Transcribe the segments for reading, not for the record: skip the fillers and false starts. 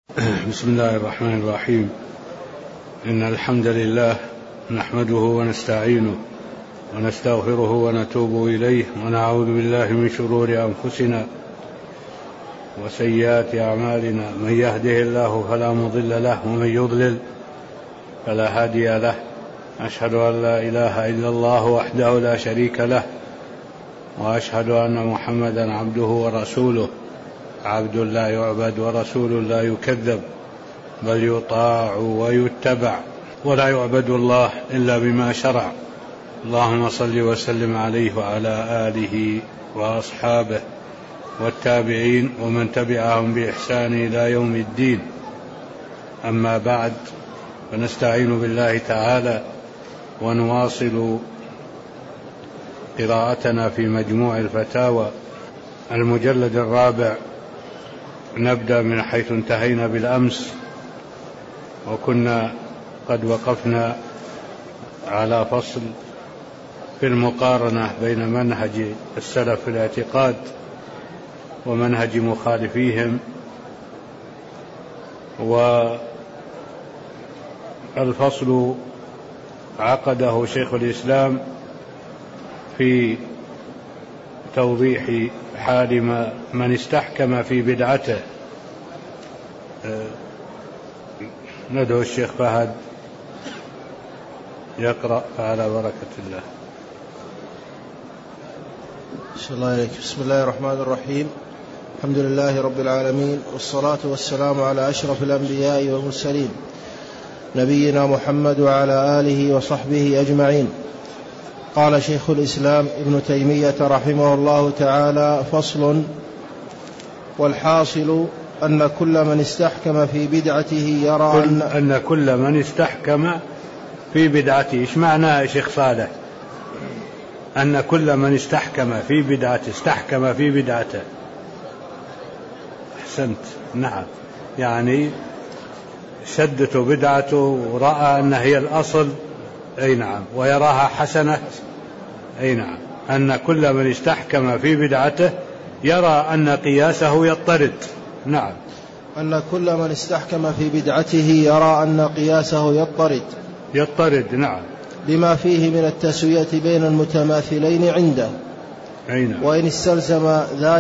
بسم الله الرحمن الرحيم. إن الحمد لله نحمده ونستعينه ونستغفره ونتوب إليه ونعوذ بالله من شرور أنفسنا وسيئات أعمالنا. من يهده الله فلا مضل له ومن يضلل فلا هادي له. أشهد أن لا إله إلا الله وحده لا شريك له، وأشهد أن محمدا عبده ورسوله، عبد لا يعبد ورسول لا يكذب، بل يطاع ويتبع، ولا يعبد الله إلا بما شرع. اللهم صل وسلم عليه وعلى آله وأصحابه والتابعين ومن تبعهم بإحسان إلى يوم الدين. أما بعد، فنستعين بالله تعالى ونواصل قراءتنا في مجموع الفتاوى المجلد الرابع. نبدأ من حيث انتهينا بالأمس، وكنا قد وقفنا على فصل في المقارنة بين منهج السلف في الاعتقاد ومنهج مخالفيهم. والفصل عقده شيخ الإسلام في توضيح حال من استحكم في بدعته. ندعو الشيخ فهد يقرأ على بركة الله. بسم الله الرحمن الرحيم. الحمد لله رب العالمين، والصلاة والسلام على أشرف الأنبياء والمرسلين، نبينا محمد وعلى آله وصحبه أجمعين. قال شيخ الإسلام ابن تيمية رحمه الله تعالى: فصل: والحاصل أن كل من استحكم في بدعته يرى أن كل من استحكم في بدعته. إيش معناه يا شيخ صالح؟ أن كل من استحكم في بدعته، استحكم في بدعته. أحسنت، نعم، يعني شدت بدعته ورأى أن هي الأصل، أي نعم، ويراها حسنة، أي نعم. أن كل من استحكم في بدعته يرى أن قياسه يضطرد. نعم، أن كل من استحكم في بدعته يرى أن قياسه يضطرد. نعم، لما فيه من التسوية بين المتماثلين عنده. أي نعم. وإن استلزم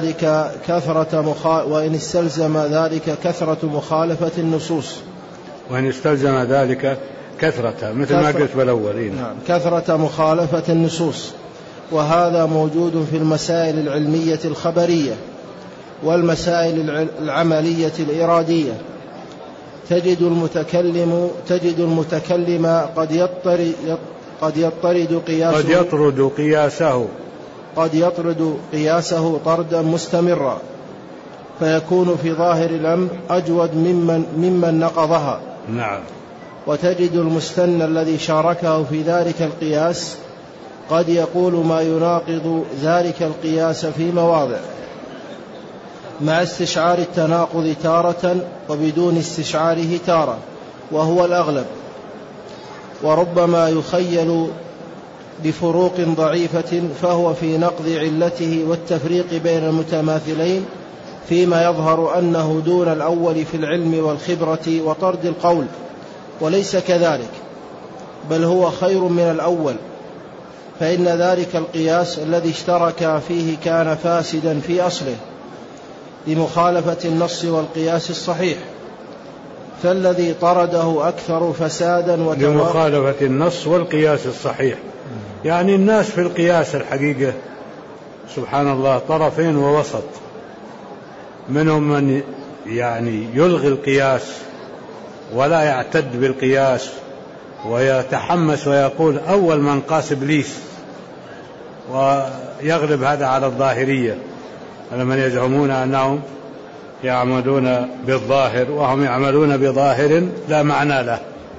ذلك كثرة مخالفة النصوص. وإن استلزم ذلك كثرة، مثل ما قلت بالأول. نعم، كثرة مخالفة النصوص. وهذا موجود في المسائل العلمية الخبرية والمسائل العملية الإرادية. تجد المتكلم قد يطرد قياسه طردا مستمرا، فيكون في ظاهر الأمر أجود ممن نقضها. نعم. وتجد المستنى الذي شاركه في ذلك القياس قد يقول ما يناقض ذلك القياس في مواضع، مع استشعار التناقض تارة وبدون استشعاره تارة، وهو الأغلب. وربما يخيل بفروق ضعيفة، فهو في نقض علته والتفريق بين المتماثلين، فيما يظهر أنه دون الأول في العلم والخبرة وطرد القول، وليس كذلك، بل هو خير من الأول. فإن ذلك القياس الذي اشترك فيه كان فاسدا في أصله لمخالفة النص والقياس الصحيح، فالذي طرده أكثر فسادا لمخالفة النص والقياس الصحيح. يعني الناس في القياس الحقيقة سبحان الله طرفين ووسط. منهم من يعني يلغي القياس ولا يعتد بالقياس ويتحمس ويقول أول من قاس إبليس، ويغلب هذا على الظاهرية، من يزعمون أنهم يعملون بالظاهر وهم يعملون بظاهر لا معنى له.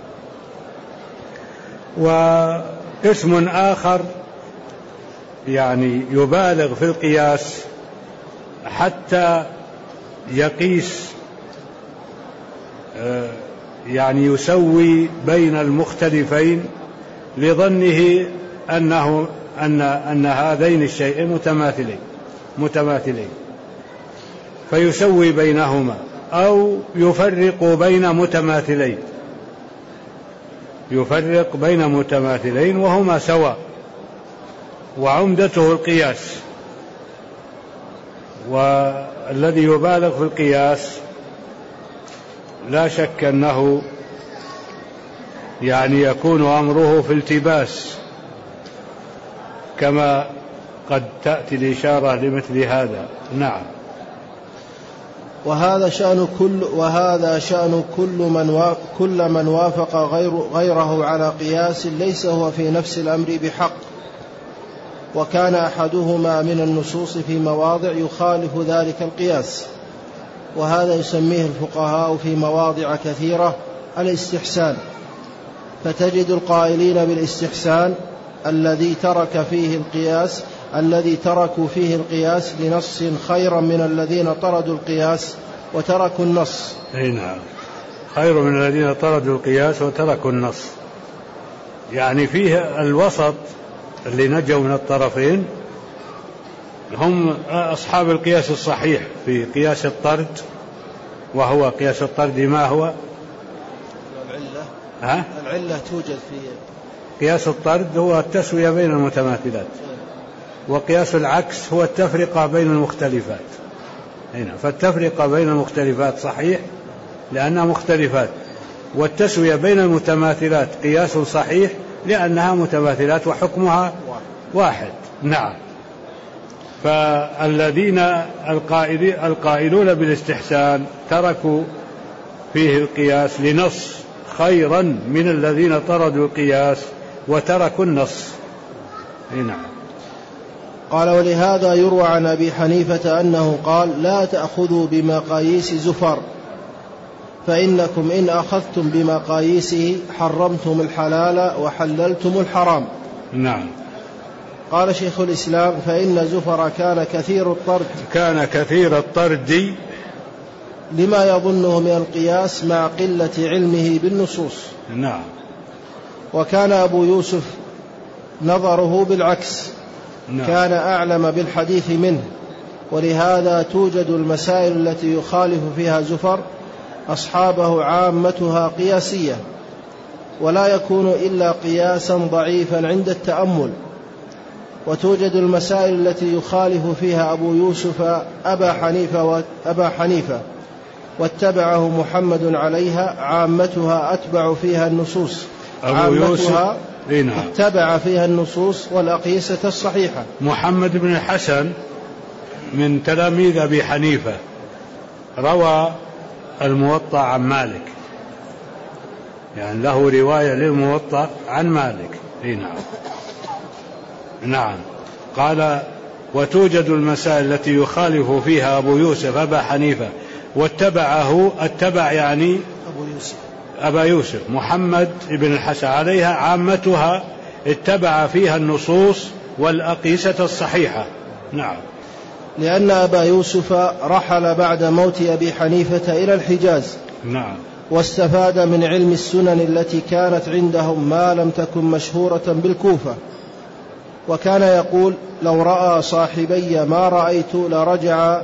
وقسم آخر يعني يبالغ في القياس حتى يقيس، يعني يسوي بين المختلفين لظنه أن هذين الشيئين متماثلين، فيسوي بينهما أو يفرق بين متماثلين وهما سواء، وعمدته القياس. والذي يبالغ في القياس لا شك أنه يعني يكون أمره في التباس، كما قد تأتي الإشارة لمثل هذا. نعم. وهذا شأن كل من وافق غيره على قياس ليس هو في نفس الأمر بحق، وكان أحدهما من النصوص في مواضع يخالف ذلك القياس، وهذا يسميه الفقهاء في مواضع كثيرة الاستحسان. فتجد القائلين بالاستحسان الذي تركوا فيه القياس لنص خيرا من الذين طردوا القياس وتركوا النص. نعم، خير من الذين طردوا القياس وتركوا النص، يعني فيه الوسط اللي نجوا من الطرفين هم أصحاب القياس الصحيح في قياس الطرد. وهو قياس الطرد ما هو؟ العلة توجد في قياس الطرد هو التسوية بين المتماثلات، وقياس العكس هو التفرقة بين المختلفات. هنا فالتفرقة بين المختلفات صحيح لأنها مختلفات، والتسوية بين المتماثلات قياس صحيح لأنها متماثلات وحكمها واحد. نعم. فالذين القائلون بالاستحسان تركوا فيه القياس لنص خيرا من الذين طردوا القياس وتركوا النص. نعم. قال: ولهذا يروى عن أبي حنيفة أنه قال: لا تأخذوا بمقاييس زفر، فإنكم إن أخذتم بمقاييسه حرمتم الحلال وحللتم الحرام. نعم. قال شيخ الإسلام: فإن زفر كان كثير الطرد لما يظنه من القياس مع قلة علمه بالنصوص. نعم. وكان أبو يوسف نظره بالعكس. نعم. كان أعلم بالحديث منه، ولهذا توجد المسائل التي يخالف فيها زفر أصحابه عامتها قياسية، ولا يكون إلا قياسا ضعيفا عند التأمل. وتوجد المسائل التي يخالف فيها أبو يوسف أبا حنيفة واتبعه محمد عليها، عامتها أتبع فيها النصوص. عامتها اتبع فيها النصوص والأقيسة الصحيحة. محمد بن الحسن من تلاميذ أبي حنيفة روى الموطأ عن مالك، يعني له رواية للموطأ عن مالك. نعم. نعم. قال: وتوجد المسائل التي يخالف فيها أبو يوسف أبا حنيفة واتبعه، اتبع يعني أبا يوسف محمد بن الحسن عليها، عامتها اتبع فيها النصوص والأقيسة الصحيحة. نعم. لأن أبا يوسف رحل بعد موت أبي حنيفة إلى الحجاز. نعم. واستفاد من علم السنن التي كانت عندهم ما لم تكن مشهورة بالكوفة. وكان يقول: لو رأى صاحبي ما رأيت لرجع.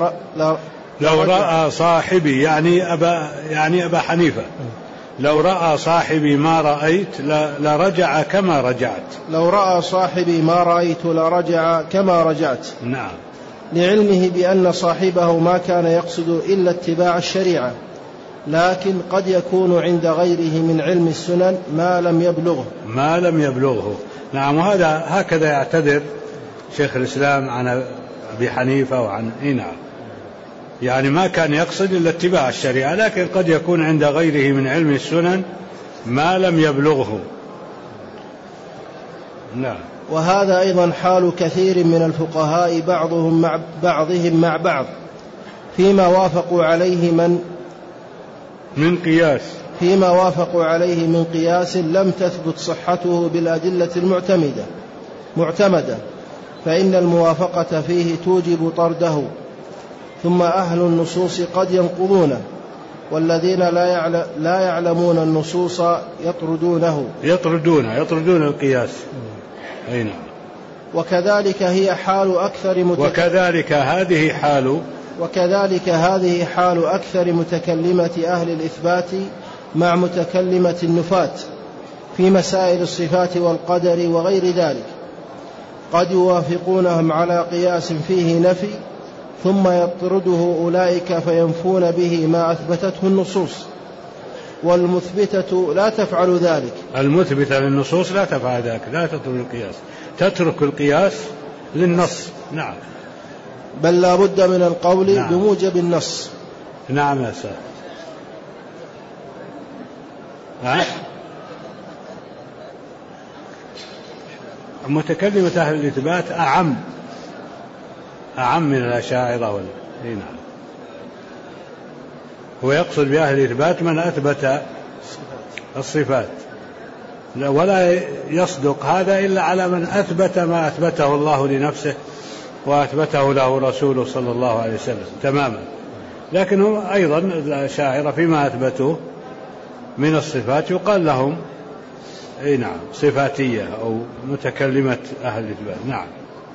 لو رأى صاحبي يعني أبا حنيفة، لو رأى صاحبي ما رأيت لرجع كما رجعت. لو رأى صاحبي ما رأيت لرجع كما رجعت. نعم. لعلمه بأن صاحبه ما كان يقصد إلا اتباع الشريعة، لكن قد يكون عند غيره من علم السنن ما لم يبلغه. نعم. وهذا هكذا يعتذر شيخ الإسلام عن أبي حنيفة وعن نعم، يعني ما كان يقصد إلا اتباع الشريعة، لكن قد يكون عند غيره من علم السنن ما لم يبلغه. نعم. وهذا أيضا حال كثير من الفقهاء بعضهم مع بعض فيما وافقوا عليه من قياس لم تثبت صحته بالأدلة المعتمدة، فإن الموافقة فيه توجب طرده، ثم أهل النصوص قد ينقضونه، والذين لا يعلمون النصوص يطردون القياس. أي نعم. وكذلك هذه حال وكذلك هذه حال أكثر متكلمة أهل الإثبات مع متكلمة النفاة في مسائل الصفات والقدر وغير ذلك، قد يوافقونهم على قياس فيه نفي ثم يطرده أولئك فينفون به ما أثبتته النصوص، والمثبتة لا تفعل ذلك. المثبتة للنصوص لا تفعل ذلك، لا تترك القياس، تترك القياس للنص. نعم. بل لا بد من القول نعم. بموجب النص. نعم يا سيد. متكلمة أهل الإثبات أعم من الأشاعرة نعم. هو يقصد بأهل الإثبات من أثبت الصفات، ولا يصدق هذا إلا على من أثبت ما أثبته الله لنفسه وأثبته له رسوله صلى الله عليه وسلم تماما. لكن هو أيضا الأشاعرة فيما أثبتوه من الصفات يقال لهم نعم صفاتية أو متكلمة أهل الإثبات. نعم.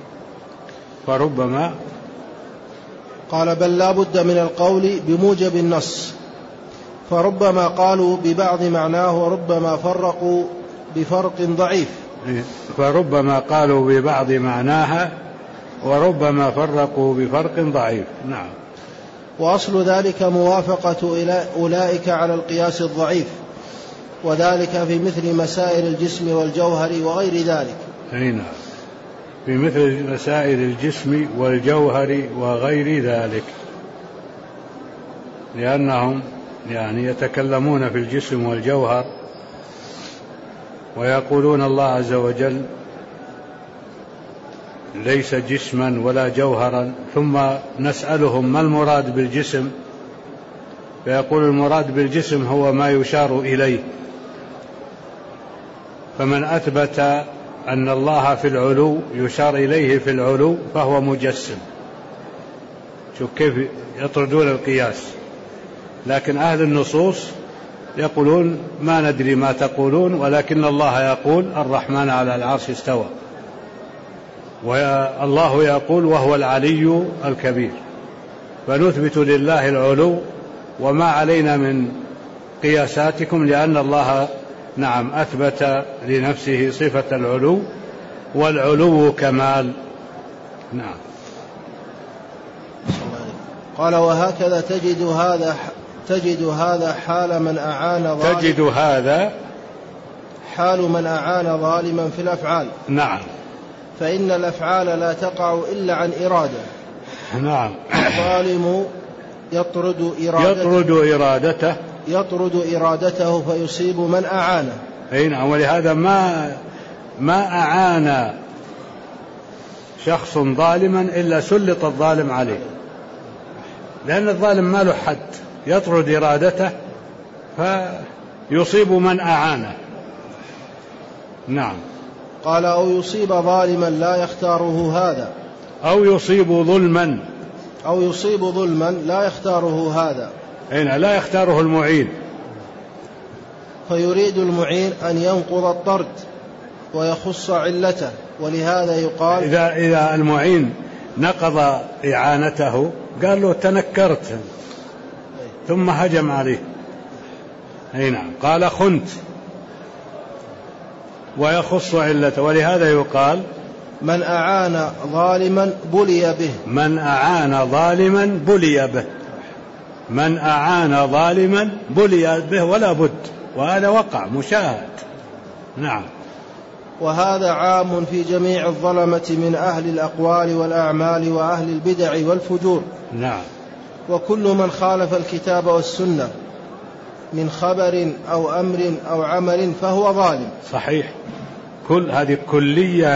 فربما قال بل لا بد من القول بموجب النص، فربما قالوا ببعض معناه وربما فرقوا بفرق ضعيف. فربما قالوا ببعض معناها وربما فرقوا بفرق ضعيف. نعم. وأصل ذلك موافقة أولئك على القياس الضعيف، وذلك في مثل مسائل الجسم والجوهر وغير ذلك. نعم. في مثل مسائل الجسم والجوهر وغير ذلك، لأنهم يعني يتكلمون في الجسم والجوهر ويقولون الله عز وجل ليس جسما ولا جوهرا، ثم نسألهم ما المراد بالجسم، فيقول المراد بالجسم هو ما يشار إليه. فمن أثبت أن الله في العلو يشار إليه في العلو فهو مجسم. شوف كيف يطردون القياس. لكن أهل النصوص يقولون ما ندري ما تقولون، ولكن الله يقول الرحمن على العرش استوى، والله يقول وهو العلي الكبير، فنثبت لله العلو وما علينا من قياساتكم، لأن الله نعم أثبت لنفسه صفة العلو، والعلو كمال. نعم. قال وهكذا تجد هذا حال من أعان ظالما، تجد هذا حال من أعان ظالما في الأفعال. نعم. فإن الأفعال لا تقع إلا عن إرادة. نعم. الظالم يطرد إرادته فيصيب من أعانه. نعم. ولهذا ما أعان شخص ظالما إلا سلط الظالم عليه، لأن الظالم ما له حد، يطرد إرادته فيصيب من أعانه. نعم. قال أو يصيب ظالما لا يختاره هذا، أو يصيب ظلما لا يختاره هذا، لا يختاره المعين، فيريد المعين أن ينقض الطرد ويخص علته. ولهذا يقال إذا المعين نقض إعانته قال له تنكرت ثم هجم عليه. نعم. قال خنت ويخص علته. ولهذا يقال من أعان ظالما بلي به. من أعان ظالما بلي به. من أعان ظالما بلي به ولا بد، وهذا وقع مشاهد. نعم. وهذا عام في جميع الظلمة من أهل الأقوال والأعمال وأهل البدع والفجور. نعم. وكل من خالف الكتاب والسنة من خبر أو أمر أو عمل فهو ظالم. صحيح. كل هذه كلية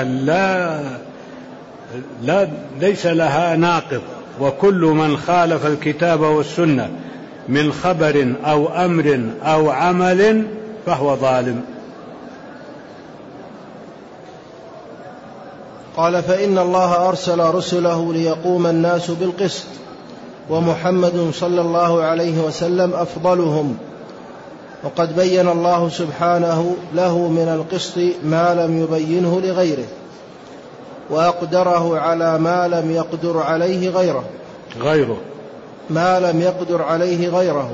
ليس لها ناقض. وكل من خالف الكتاب والسنة من خبر أو أمر أو عمل فهو ظالم. قال فإن الله أرسل رسله ليقوم الناس بالقسط، ومحمد صلى الله عليه وسلم أفضلهم، وقد بين الله سبحانه له من القسط ما لم يبينه لغيره، وأقدره على ما لم يقدر عليه غيره. ما لم يقدر عليه غيره.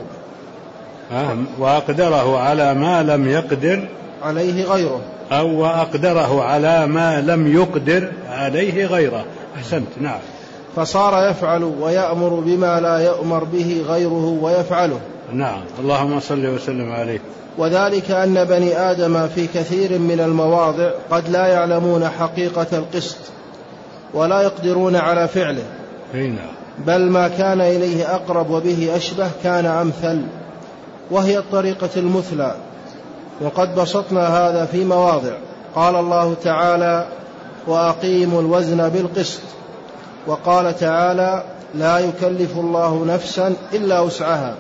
وأقدره على ما لم يقدر عليه غيره، أو وأقدره على ما لم يقدر عليه غيره. أحسنت. نعم. فصار يفعل ويأمر بما لا يؤمر به غيره ويفعله. نعم. اللهم صل وسلم عليه. وذلك أن بني آدم في كثير من المواضع قد لا يعلمون حقيقة القسط ولا يقدرون على فعله، بل ما كان إليه أقرب وبه أشبه كان أمثل، وهي الطريقة المثلى. وقد بسطنا هذا في مواضع. قال الله تعالى: وأقيموا الوزن بالقسط. وقال تعالى: لا يكلف الله نفسا إلا وسعها.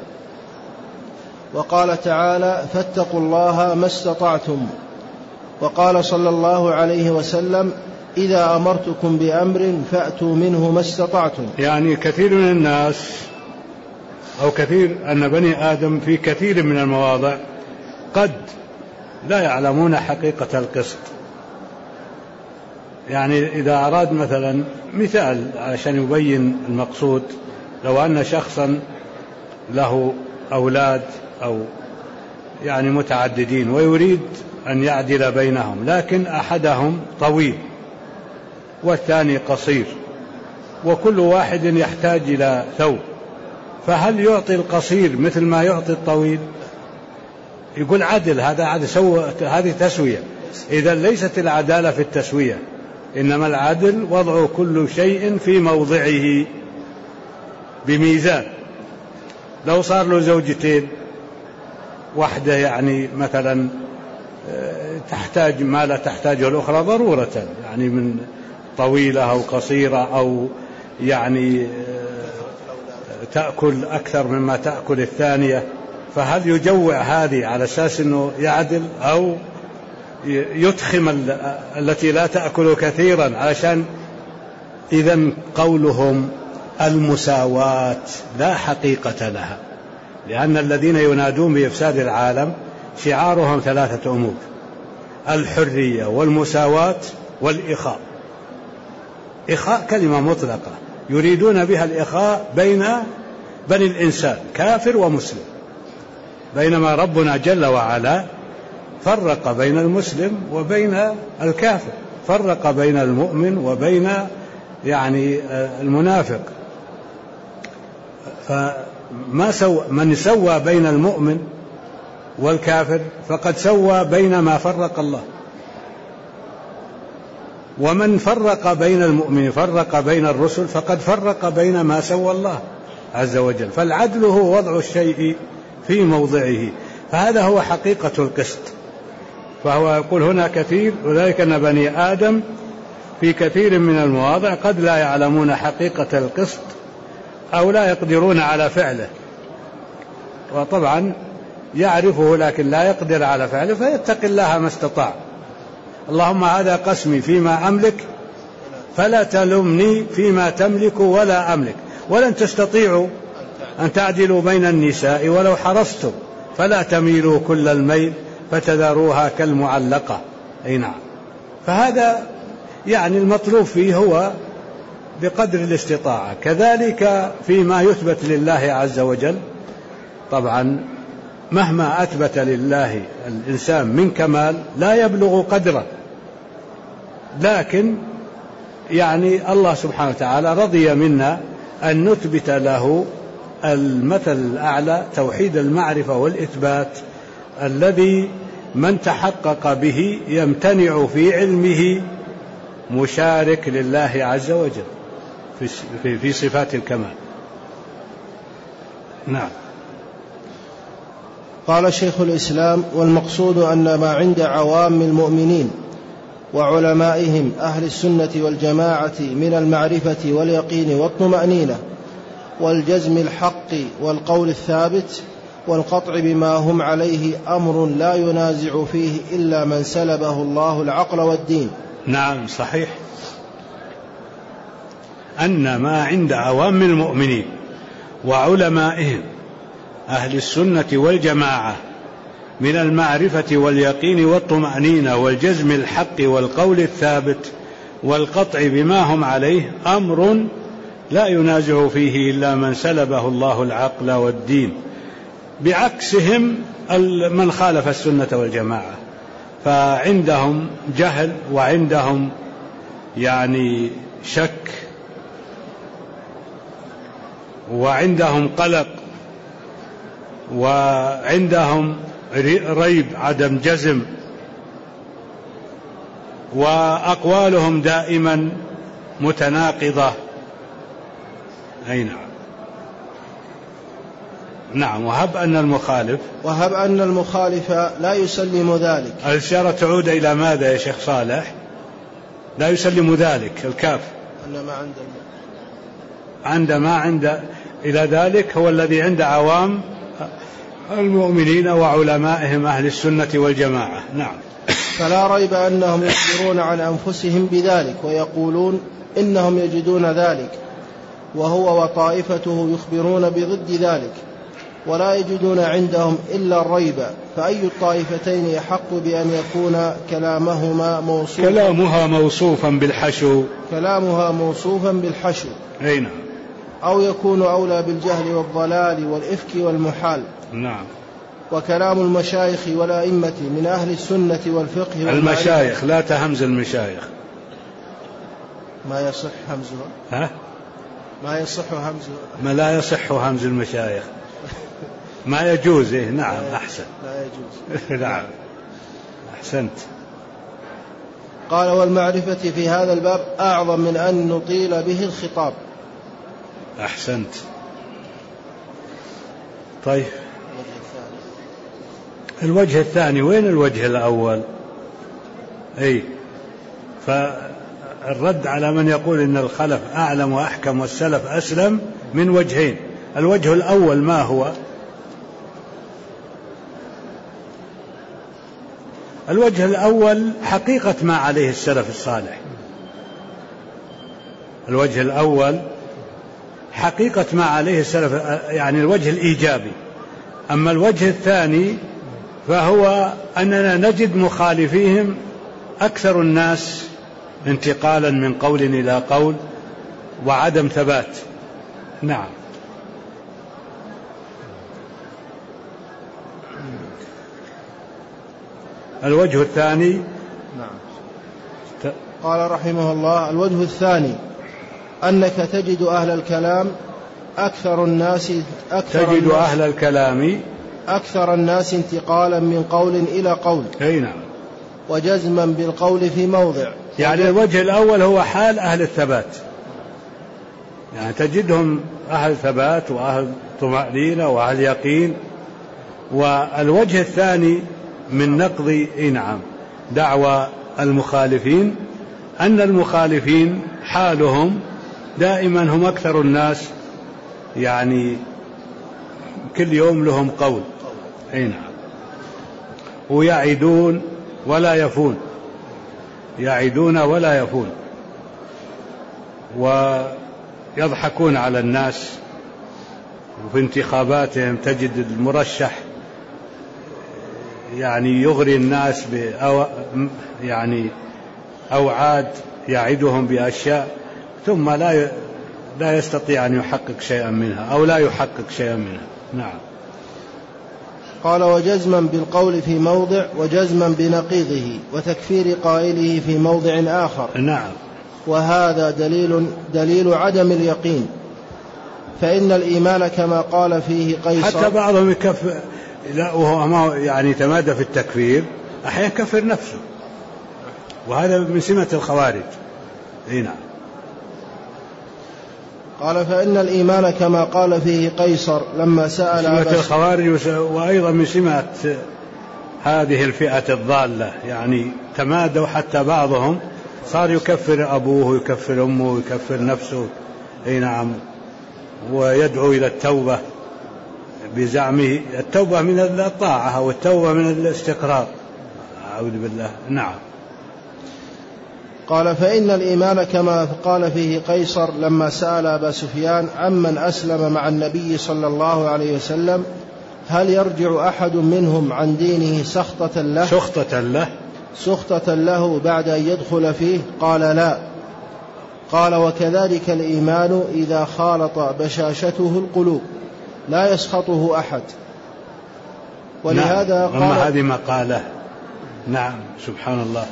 وقال تعالى: فاتقوا الله ما استطعتم. وقال صلى الله عليه وسلم: إذا أمرتكم بأمر فأتوا منه ما استطعتم. يعني كثير من الناس أو كثير أن بني آدم في كثير من المواضع قد لا يعلمون حقيقة القسط. يعني إذا أراد مثلا مثال عشان يبين المقصود، لو أن شخصا له أولاد أو يعني متعددين ويريد أن يعدل بينهم، لكن أحدهم طويل والثاني قصير وكل واحد يحتاج إلى ثوب، فهل يعطي القصير مثل ما يعطي الطويل؟ يقول عدل، هذا عدل، هذه تسوية. إذا ليست العدالة في التسوية، إنما العدل وضع كل شيء في موضعه بميزان. لو صار له زوجتين، واحدة يعني مثلا تحتاج ما لا تحتاجه الأخرى ضرورة، يعني من طويلة أو قصيرة، أو يعني تأكل أكثر مما تأكل الثانية، فهل يجوع هذه على أساس أنه يعدل، أو يتخم التي لا تأكل كثيرا علشان؟ إذن قولهم المساواة لا حقيقة لها، لأن الذين ينادون بإفساد العالم شعارهم 3 أمور: الحرية والمساواة والإخاء. إخاء كلمة مطلقة يريدون بها الإخاء بين بني الإنسان كافر ومسلم، بينما ربنا جل وعلا فرق بين المسلم وبين الكافر، فرق بين المؤمن وبين يعني المنافق. من سوى بين المؤمن والكافر فقد سوى بين ما فرق الله، ومن فرق بين المؤمن فرق بين الرسل فقد فرق بين ما سوى الله عز وجل. فالعدل هو وضع الشيء في موضعه، فهذا هو حقيقة القسط. فهو يقول هنا كثير، وذلك أن بني آدم في كثير من المواضع قد لا يعلمون حقيقة القسط أو لا يقدرون على فعله، وطبعا يعرفه لكن لا يقدر على فعله، فيتق الله ما استطاع. اللهم هذا قسمي فيما أملك فلا تلمني فيما تملك ولا أملك، ولن تستطيعوا أن تعدلوا بين النساء ولو حرصتم، فلا تميلوا كل الميل فتذروها كالمعلقة. أي نعم. فهذا يعني المطلوب فيه هو بقدر الاستطاعة. كذلك فيما يثبت لله عز وجل، طبعا مهما أثبت لله الإنسان من كمال لا يبلغ قدره، لكن يعني الله سبحانه وتعالى رضي منا أن نثبت له المثل الأعلى، توحيد المعرفة والإثبات، الذي من تحقق به يمتنع في علمه مشارك لله عز وجل في صفات الكمال. نعم. قال شيخ الإسلام: والمقصود أن ما عند عوام المؤمنين وعلمائهم أهل السنة والجماعة من المعرفة واليقين والطمأنينة والجزم الحق والقول الثابت والقطع بما هم عليه أمر لا ينازع فيه إلا من سلبه الله العقل والدين. نعم صحيح، أن ما عند عوام المؤمنين وعلمائهم أهل السنة والجماعة من المعرفة واليقين والطمأنينة والجزم الحق والقول الثابت والقطع بما هم عليه أمر لا ينازع فيه إلا من سلبه الله العقل والدين، بعكسهم من خالف السنة والجماعة، فعندهم جهل وعندهم يعني شك وعندهم قلق وعندهم ريب عدم جزم، وأقوالهم دائما متناقضة. أي نعم. وهب أن المخالف لا يسلم ذلك. الإشارة تعود إلى ماذا يا شيخ صالح؟ لا يسلم ذلك الكاف عندما عند إلى ذلك هو الذي عند عوام المؤمنين وعلمائهم أهل السنة والجماعة. نعم. فلا ريب أنهم يخبرون عن أنفسهم بذلك ويقولون إنهم يجدون ذلك، وهو وطائفته يخبرون بضد ذلك ولا يجدون عندهم إلا الريب، فأي الطائفتين يحق بأن يكون كلامها موصوفا بالحشو نعم. أو يكون أولى بالجهل والضلال والإفك والمحال. نعم. وكلام المشايخ والأئمة من أهل السنة والفقه المشايخ لا تهمز المشايخ، ما يصح همزها. ما لا يصح همز المشايخ، ما يجوز. نعم. أحسن. لا يجوز. نعم. أحسنت. قال والمعرفة في هذا الباب أعظم من أن نطيل به الخطاب. أحسنت. طيب الوجه الثاني وين الوجه الأول؟ فالرد على من يقول إن الخلف أعلم وأحكم والسلف أسلم من وجهين. الوجه الأول ما هو؟ الوجه الأول حقيقة ما عليه السلف الصالح. الوجه الأول حقيقة ما عليه السلف، يعني الوجه الإيجابي. أما الوجه الثاني فهو أننا نجد مخالفيهم أكثر الناس انتقالا من قول إلى قول وعدم ثبات. نعم. الوجه الثاني. نعم. قال رحمه الله الوجه الثاني أنك تجد أهل الكلام أكثر الناس انتقالا من قول إلى قول. نعم. وجزما بالقول في موضع. يعني الوجه الأول هو حال أهل الثبات، يعني تجدهم أهل ثبات وأهل طمأنينة وأهل يقين. والوجه الثاني من نقض دعوى المخالفين أن المخالفين حالهم دائما هم أكثر الناس، يعني كل يوم لهم قول. ويعدون ولا يفون، ويضحكون على الناس. وفي انتخاباتهم تجد المرشح يعني يغري الناس أوعاد يعدهم بأشياء ثم لا يستطيع أن يحقق شيئا منها أو لا يحقق شيئا منها. نعم. قال وجزما بالقول في موضع وجزما بنقيضه وتكفير قائله في موضع آخر. نعم. وهذا دليل عدم اليقين، فإن الإيمان كما قال فيه قيصر. حتى بعضهم يكفر، لا وهو ما يعني تمادى في التكفير، أحيانا يكفر نفسه، وهذا من سمة الخوارج. نعم. قال فإن الإيمان كما قال فيه قيصر لما سأل سمة الخوارج، وأيضا من سمة هذه الفئة الضالة، يعني تمادوا حتى بعضهم صار يكفر أبوه ويكفر أمه ويكفر نفسه. نعم. ويدعو إلى التوبة بزعمه التوبة من الطاعة والتوبة من الاستقرار. أعوذ بالله. نعم. قال فإن الإيمان كما قال فيه قيصر لما سأل أبا سفيان عمن أسلم مع النبي صلى الله عليه وسلم هل يرجع أحد منهم عن دينه سخطة له بعد أن يدخل فيه؟ قال لا. قال: وكذلك الإيمان إذا خالط بشاشته القلوب لا يسخطه أحد. ولهذا نعم. أما هذه مقالة. نعم، سبحان الله.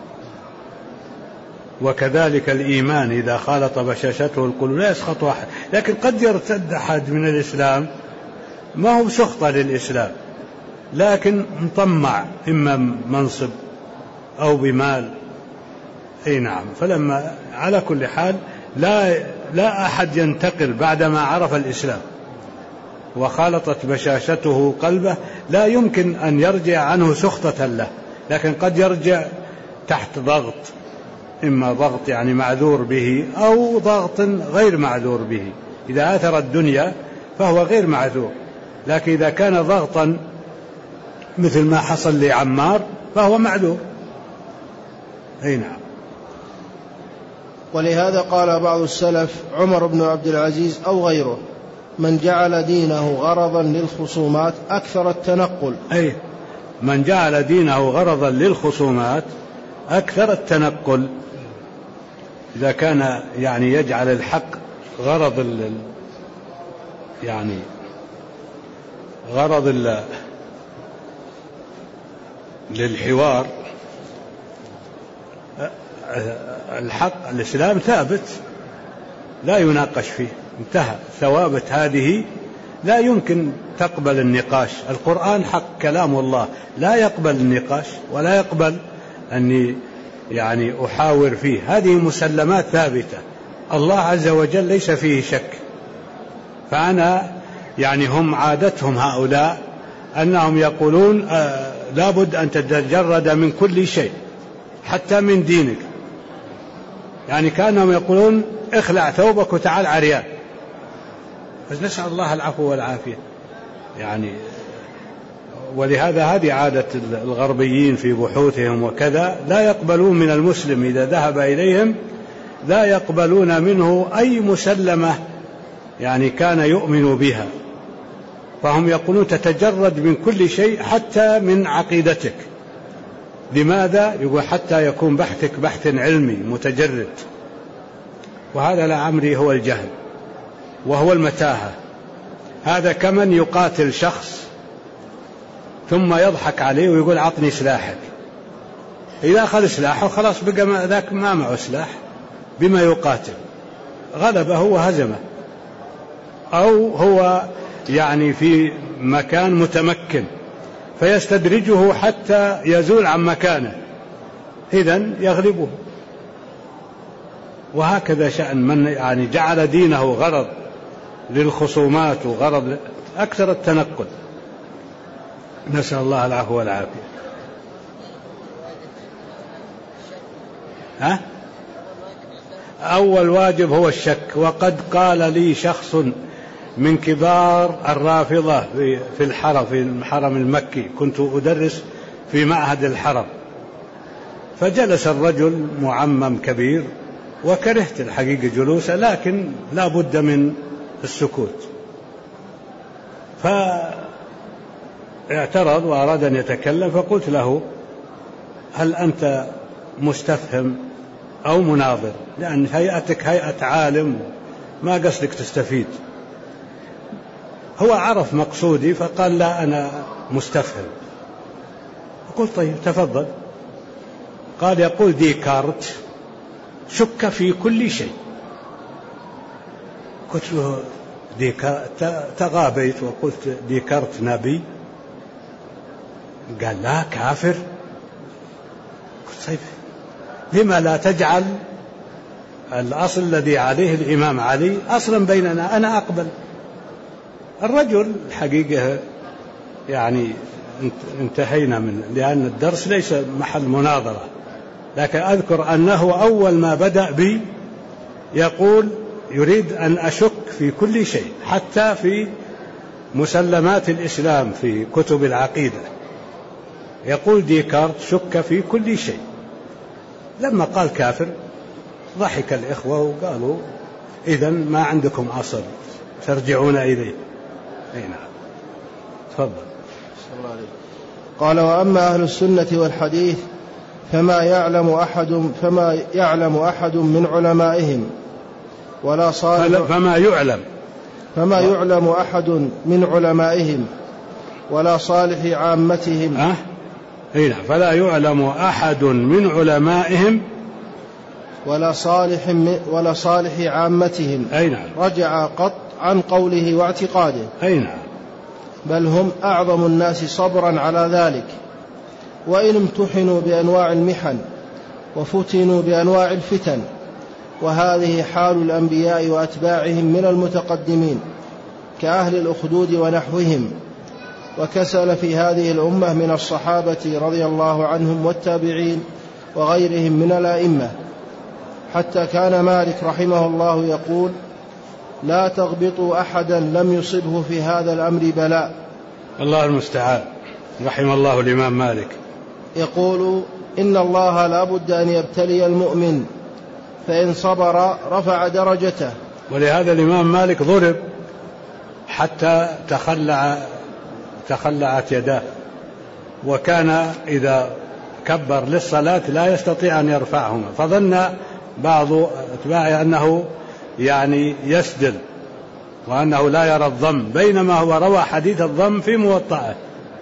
وكذلك الإيمان إذا خالط بشاشته القلوب لا يسخط أحد. لكن قد يرتد أحد من الإسلام ما هو سخطة للإسلام، لكن مطمع إما منصب أو بمال. أي نعم. فلما على كل حال لا أحد ينتقل بعدما عرف الإسلام وخالطت بشاشته قلبه، لا يمكن أن يرجع عنه سخطة له، لكن قد يرجع تحت ضغط، إما ضغط يعني معذور به أو ضغط غير معذور به. إذا آثر الدنيا فهو غير معذور، لكن إذا كان ضغطا مثل ما حصل لعمار فهو معذور. أي نعم. ولهذا قال بعض السلف عمر بن عبد العزيز أو غيره: من جعل دينه غرضا للخصومات أكثر التنقل. أي من جعل دينه غرضا للخصومات أكثر التنقل. إذا كان يعني يجعل الحق غرض يعني غرض للحوار، الحق الإسلام ثابت لا يناقش فيه، انتهى، ثوابت هذه لا يمكن تقبل النقاش. القرآن حق كلام الله لا يقبل النقاش ولا يقبل أني يعني أحاور فيه. هذه مسلمات ثابتة، الله عز وجل ليس فيه شك. فأنا يعني هم عادتهم هؤلاء أنهم يقولون لابد أن تتجرد من كل شيء حتى من دينك، يعني كانهم يقولون اخلع ثوبك وتعال عريان. فنسأل الله العفو والعافية يعني. ولهذا هذه عادة الغربيين في بحوثهم وكذا، لا يقبلون من المسلم إذا ذهب إليهم، لا يقبلون منه أي مسلمة يعني كان يؤمن بها. فهم يقولون تتجرد من كل شيء حتى من عقيدتك. لماذا؟ يقول حتى يكون بحثك بحث علمي متجرد. وهذا لعمري هو الجهل وهو المتاهة. هذا كمن يقاتل شخص ثم يضحك عليه ويقول عطني سلاحك. إذا أخذ سلاحه خلاص بقى ذاك ما معه سلاح، بما يقاتل؟ غلبه وهزمه. أو هو يعني في مكان متمكن فيستدرجه حتى يزول عن مكانه، إذن يغلبه. وهكذا شأن من يعني جعل دينه غرض للخصومات وغرض أكثر التنقل. نسأل الله العفو والعافية. أول واجب هو الشك. وقد قال لي شخص من كبار الرافضة في الحرم المكي، كنت أدرس في معهد الحرم، فجلس الرجل معمم كبير وكرهت الحقيقة جلوسه، لكن لا بد من السكوت. فاعترض وأراد أن يتكلم، فقلت له هل أنت مستفهم أو مناظر؟ لأن هيئتك هيئة عالم ما قصدك تستفيد. هو عرف مقصودي فقال لا أنا مستفهم. قلت طيب تفضل. قال يقول ديكارت شك في كل شيء. قلت له تغابيت وقلت ديكارت نبي؟ قال لا كافر. قلت طيب لما لا تجعل الأصل الذي عليه الإمام علي أصلا بيننا، أنا أقبل. الرجل الحقيقة يعني انتهينا منه لأن الدرس ليس محل مناظرة، لكن أذكر أنه أول ما بدأ بي يقول يريد أن أشك في كل شيء حتى في مسلمات الإسلام في كتب العقيدة. يقول ديكارت شك في كل شيء. لما قال كافر ضحك الإخوة وقالوا إذن ما عندكم أصل ترجعون إليه. أي نعم. تفضل. قال وأما أهل السنة والحديث فما يعلم أحد من علمائهم ولا صالح فما يعلم أحد من علمائهم ولا صالح عامتهم فلا يعلم أحد من علمائهم ولا صالح عامتهم رجع قط عن قوله واعتقاده بل هم أعظم الناس صبرا على ذلك، وإن امتحنوا بأنواع المحن وفتنوا بأنواع الفتن، وهذه حال الأنبياء وأتباعهم من المتقدمين كأهل الأخدود ونحوهم، وكسل في هذه الأمة من الصحابة رضي الله عنهم والتابعين وغيرهم من الأئمة، حتى كان مالك رحمه الله يقول: لا تغبطوا أحدا لم يصبه في هذا الأمر بلاء. الله المستعان. رحم الله الإمام مالك يقول: إن الله لا بد أن يبتلي المؤمن فإن صبر رفع درجته. ولهذا الإمام مالك ضرب حتى تخلعت يداه، وكان إذا كبر للصلاة لا يستطيع أن يرفعهما، فظن بعض أتباعه أنه يسدل وأنه لا يرى الضم، بينما هو روى حديث الضم في موطأه.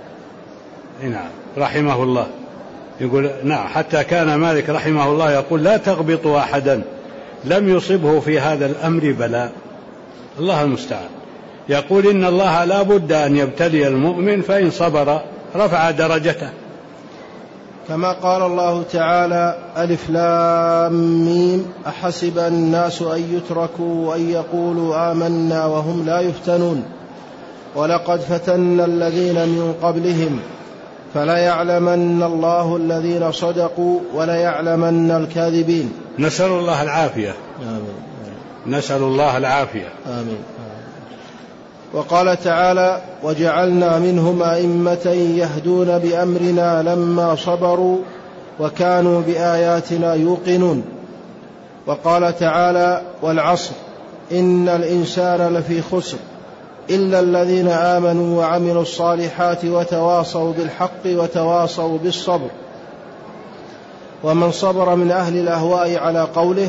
رحمه الله يقول حتى كان مالك رحمه الله يقول: لا تغبطوا أحدا لم يصبه في هذا الأمر بلاء. الله المستعان. يقول: إن الله لا بد أن يبتلي المؤمن فإن صبر رفع درجته، كما قال الله تعالى: ألف لام ميم أحسب الناس أن يتركوا أن يقولوا آمنا وهم لا يفتنون ولقد فتنا الذين من قبلهم فليعلمن الله الذين صدقوا وليعلمن الكاذبين. نسأل الله العافية. آمين. نسأل الله العافية. آمين. وقال تعالى: وجعلنا منهم أئمة يهدون بأمرنا لما صبروا وكانوا بآياتنا يوقنون. وقال تعالى: والعصر إن الإنسان لفي خسر إلا الذين آمنوا وعملوا الصالحات وتواصوا بالحق وتواصوا بالصبر. ومن صبر من أهل الأهواء على قوله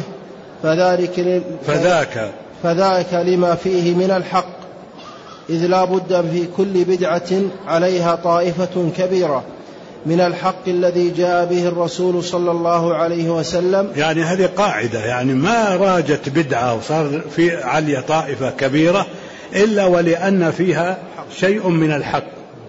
فذاك لما فيه من الحق، إذ لا بد في كل بدعة عليها طائفة كبيرة من الحق الذي جاء به الرسول صلى الله عليه وسلم. هذه قاعدة، ما راجت بدعة وصار في عليها طائفة كبيرة إلا ولأن فيها شيء من الحق.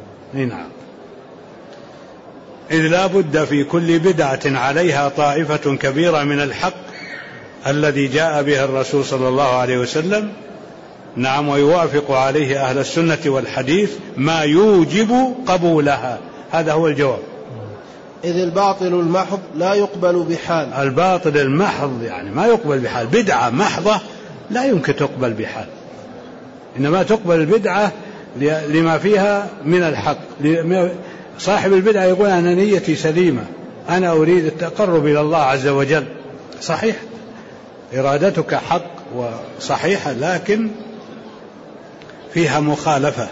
إذ لا بد في كل بدعة عليها طائفة كبيرة من الحق الذي جاء به الرسول صلى الله عليه وسلم. ويوافق عليه أهل السنة والحديث ما يوجب قبولها. هذا هو الجواب. إذ الباطل المحض لا يقبل بحال. الباطل المحض ما يقبل بحال. بدعة محضة لا يمكن تقبل بحال، إنما تقبل البدعة لما فيها من الحق. صاحب البدعة يقول: أنا نيتي سليمة، أنا أريد التقرب إلى الله عز وجل. صحيح، إرادتك حق وصحيحة، لكن فيها مخالفة.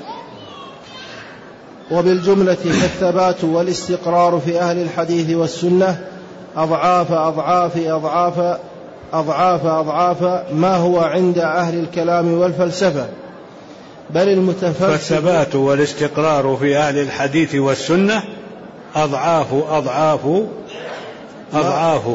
وبالجملة فالثبات والاستقرار في أهل الحديث والسنة أضعاف أضعاف أضعاف أضعاف أضعاف ما هو عند أهل الكلام والفلسفة، بل فالثبات والاستقرار في أهل الحديث والسنة أضعاف أضعاف أضعاف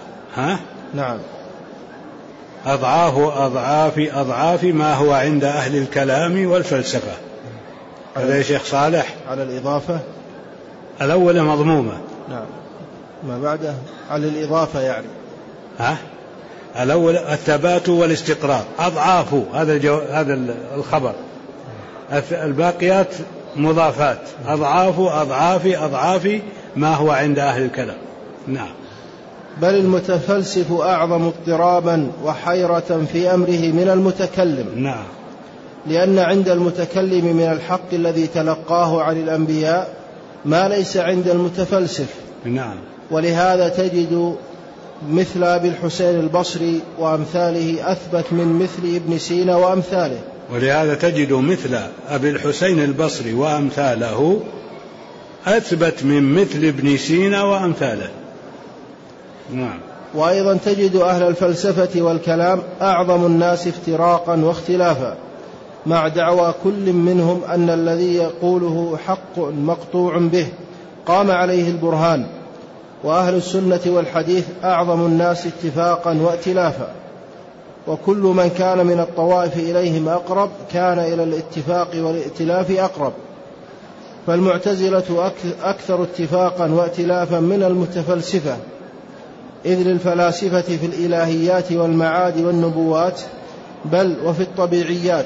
أضعاف أضعاف أضعاف ما هو عند أهل الكلام والفلسفة. هذا يا شيخ صالح على الإضافة الأول مضمومة. ما بعده على الإضافة الأول الثبات والاستقرار أضعاف، هذا الخبر. الباقيات مضافات. أضعاف أضعاف أضعاف ما هو عند أهل الكلام. بل المتفلسف أعظم اضطرابا وحيرة في أمره من المتكلم. لأن عند المتكلم من الحق الذي تلقاه عن الأنبياء ما ليس عند المتفلسف. ولهذا تجد مثل أبي الحسين البصري وأمثاله أثبت من مثل ابن سينا وأمثاله. ولهذا تجد مثل أبي الحسين البصري وأمثاله أثبت من مثل ابن سينا وأمثاله. نعم. وأيضا تجد أهل الفلسفة والكلام أعظم الناس افتراقا واختلافا، مع دعوى كل منهم أن الذي يقوله حق مقطوع به قام عليه البرهان. وأهل السنة والحديث أعظم الناس اتفاقا وائتلافا، وكل من كان من الطوائف إليهم أقرب كان إلى الاتفاق والائتلاف أقرب. فالمعتزلة أكثر اتفاقا وائتلافا من المتفلسفة، إذ للفلاسفة في الإلهيات والمعاد والنبوات، بل وفي الطبيعيات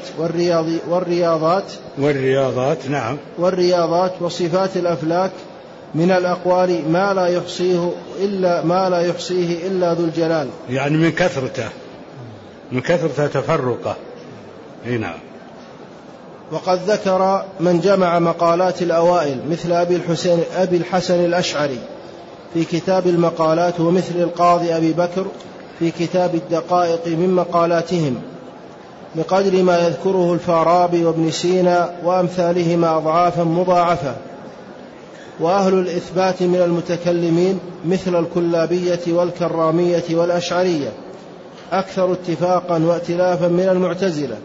والرياضات وصفات الأفلاك من الأقوال ما لا يحصيه إلا ذو الجلال، يعني من كثرته تفرقه. نعم. وقد ذكر من جمع مقالات الأوائل مثل أبي الحسن الأشعري في كتاب المقالات، ومثل القاضي أبي بكر في كتاب الدقائق من مقالاتهم، بقدر ما يذكره الفارابي وابن سينا وأمثالهما أضعافا مضاعفة. وأهل الإثبات من المتكلمين مثل الكلابية والكرامية والأشعرية أكثر اتفاقا وائتلافا من المعتزلة،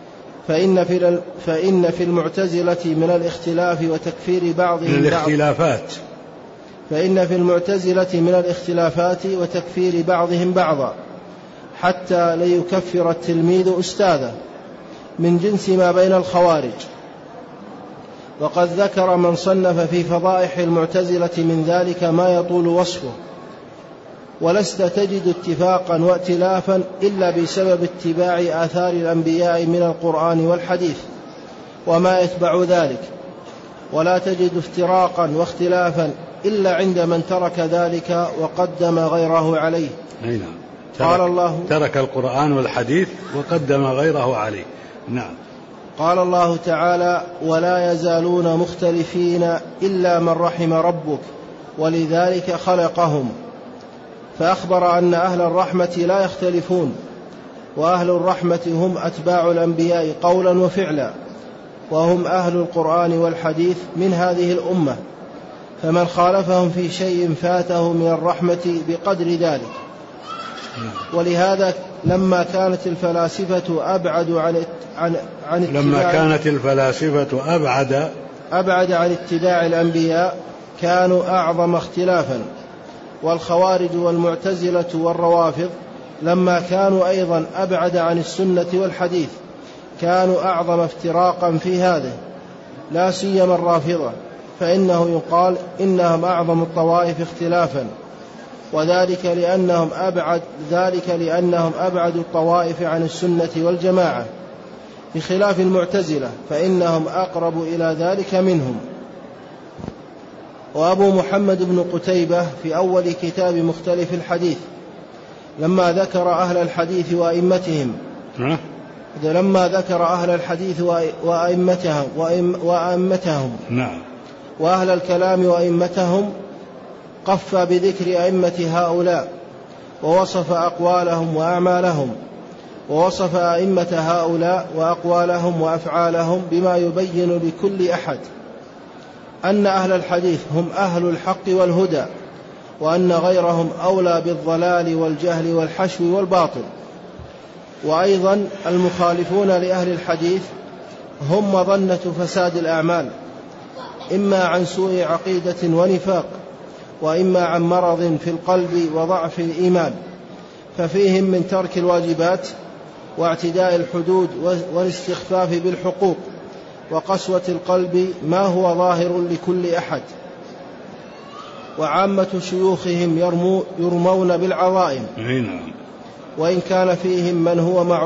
فإن في المعتزلة من الاختلاف وتكفير بعضهم الاختلافات فإن في المعتزلة من الاختلافات وتكفير بعضهم بعضا، حتى ليكفر التلميذ أستاذه، من جنس ما بين الخوارج. وقد ذكر من صنف في فضائح المعتزلة من ذلك ما يطول وصفه، ولست تجد اتفاقا وائتلافا إلا بسبب اتباع آثار الأنبياء من القرآن والحديث وما يتبع ذلك، ولا تجد افتراقا واختلافا إلا عند من ترك ذلك وقدم غيره عليه. قال الله ترك القرآن والحديث وقدم غيره عليه. نعم. قال الله تعالى: ولا يزالون مختلفين إلا من رحم ربك ولذلك خلقهم، فأخبر أن أهل الرحمة لا يختلفون، وأهل الرحمة هم أتباع الأنبياء قولا وفعلا، وهم أهل القرآن والحديث من هذه الأمة، فمن خالفهم في شيء فاته من الرحمة بقدر ذلك. ولهذا لما كانت الفلاسفة أبعد عن اتباع الأنبياء كانوا أعظم اختلافا. والخوارج والمعتزلة والروافض لما كانوا أيضا أبعد عن السنة والحديث كانوا أعظم افتراقا في هذا، لا سيما الرافضة، فإنه يقال إنهم أعظم الطوائف اختلافا، وذلك لأنهم أبعد الطوائف عن السنة والجماعة، بخلاف المعتزلة فإنهم أقرب إلى ذلك منهم. وأبو محمد بن قتيبة في أول كتاب مختلف الحديث لما ذكر أهل الحديث وأئمتهم وأهل الكلام وأئمتهم، قف بذكر أئمة هؤلاء ووصف أقوالهم وأعمالهم، ووصف أئمة هؤلاء وأقوالهم وأفعالهم بما يبين لكل أحد أن أهل الحديث هم أهل الحق والهدى، وأن غيرهم أولى بالضلال والجهل والحشو والباطل. وأيضا المخالفون لأهل الحديث هم مظنة فساد الأعمال، إما عن سوء عقيدة ونفاق، وإما عن مرض في القلب وضعف الإيمان، ففيهم من ترك الواجبات واعتداء الحدود والاستخفاف بالحقوق وقسوة القلب ما هو ظاهر لكل أحد. وعامة شيوخهم يرمون بالعظائم، وإن كان فيهم من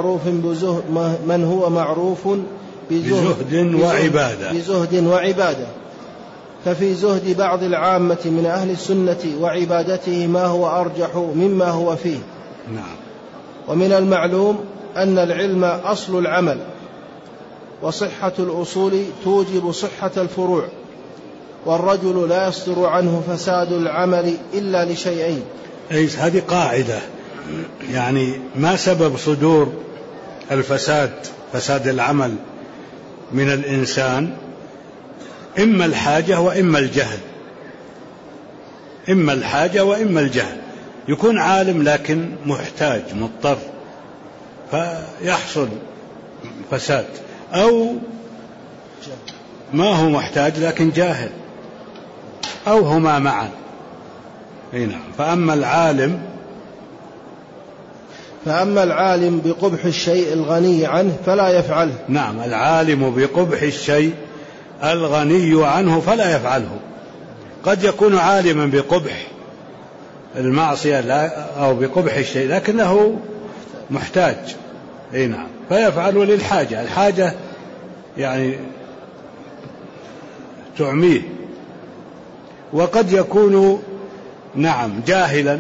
هو معروف بزهد وعبادة، ففي زهد بعض العامة من أهل السنة وعبادته ما هو أرجح مما هو فيه. ومن المعلوم أن العلم أصل العمل، وصحة الأصول توجب صحة الفروع، والرجل لا يصدر عنه فساد العمل إلا لشيئين. هذه قاعدة، يعني ما سبب صدور فساد العمل من الإنسان؟ إما الحاجة وإما الجهل، يكون عالم لكن محتاج مضطر فيحصل فساد، أو ما هو محتاج لكن جاهل، أو هما معا. نعم. فأما العالم بقبح الشيء الغني عنه فلا يفعله. نعم، العالم بقبح الشيء الغني عنه فلا يفعله. قد يكون عالما بقبح المعصية أو بقبح الشيء لكنه محتاج، نعم، فيفعله للحاجة، الحاجة يعني تعميه. وقد يكون نعم جاهلا،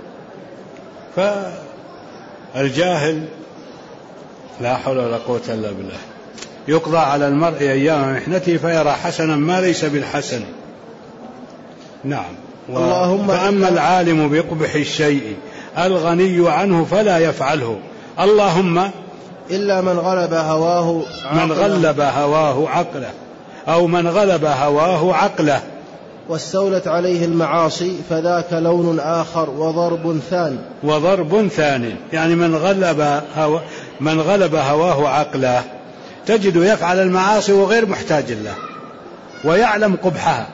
فالجاهل لا حول ولا قوة إلا بالله يقضى على المرء أيام محنته فيرى حسنا ما ليس بالحسن. نعم. فأما العالم بقبح الشيء الغني عنه فلا يفعله، اللهم إلا من غلب هواه عقله أو من غلب هواه عقله واستولت عليه المعاصي فذاك لون آخر وضرب ثاني. يعني من غلب هواه عقله تجد يفعل المعاصي وغير محتاج له، ويعلم قبحها،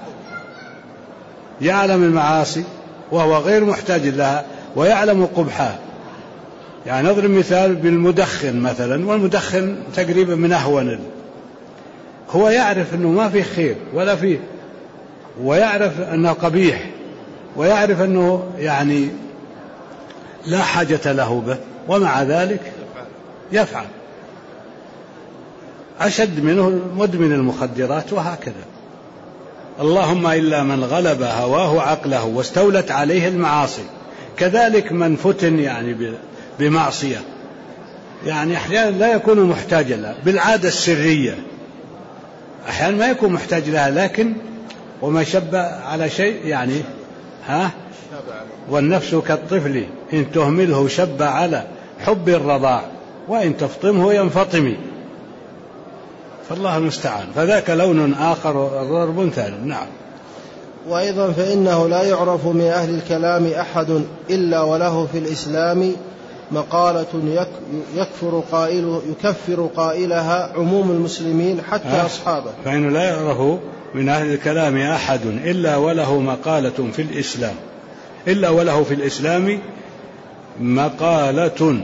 يعلم المعاصي وهو غير محتاج لها ويعلم قبحها. يعني نضرب مثال بالمدخن مثلا، والمدخن تقريبا من أهون، هو يعرف أنه ما فيه خير ولا فيه، ويعرف أنه قبيح، ويعرف أنه يعني لا حاجة له به، ومع ذلك يفعل. أشد منه مدمن المخدرات، وهكذا. اللهم إلا من غلب هواه عقله واستولت عليه المعاصي. كذلك من فتن يعني بمعصية، يعني أحيانا لا يكون محتاجا لها بالعادة السرية، أحيانا ما يكون محتاج لها، لكن وما شب على شيء يعني والنفس كالطفل إن تهمله شب على حب الرضاع وإن تفطمه ينفطم. فالله المستعان. فذاك لون آخر وضرب ثاني. نعم. وأيضا فإنه لا يعرف من أهل الكلام أحد إلا وله في الإسلام مقالة يكفر قائلها عموم المسلمين حتى أصحابه. فإنه لا يعرف من أهل الكلام أحد إلا وله مقالة في الإسلام، إلا وله في الإسلام مقالة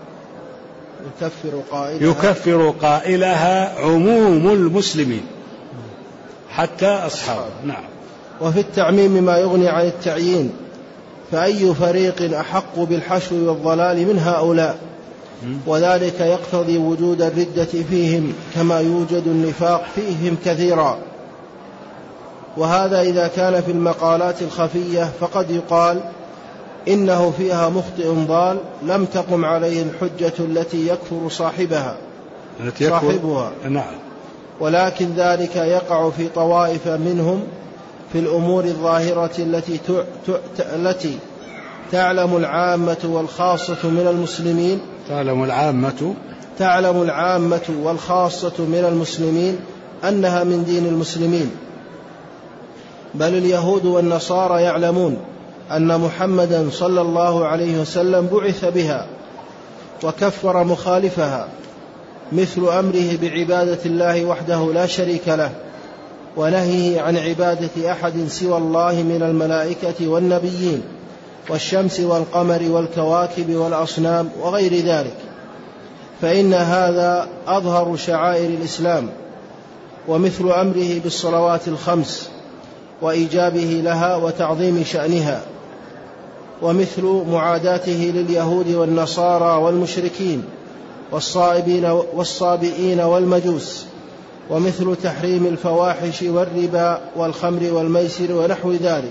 يكفر قائلها عموم المسلمين حتى أصحابه. نعم. وفي التعميم ما يغني عن التعيين، فأي فريق أحق بالحشو والضلال من هؤلاء، وذلك يقتضي وجود الردة فيهم كما يوجد النفاق فيهم كثيرا. وهذا إذا كان في المقالات الخفية، فقد يقال إنه فيها مخطئ ضال لم تقم عليه الحجة التي يكفر صاحبها. نعم. ولكن ذلك يقع في طوائف منهم في الأمور الظاهرة التي تعلم العامة والخاصة من المسلمين تعلم العامة والخاصة من المسلمين أنها من دين المسلمين، بل اليهود والنصارى يعلمون أن محمدا صلى الله عليه وسلم بعث بها وكفر مخالفها، مثل أمره بعبادة الله وحده لا شريك له، ونهيه عن عبادة أحد سوى الله من الملائكة والنبيين والشمس والقمر والكواكب والأصنام وغير ذلك، فإن هذا أظهر شعائر الإسلام. ومثل أمره بالصلوات الخمس وإيجابه لها وتعظيم شأنها، ومثل معاداته لليهود والنصارى والمشركين والصابئين والمجوس، ومثل تحريم الفواحش والربا والخمر والميسر ونحو ذلك.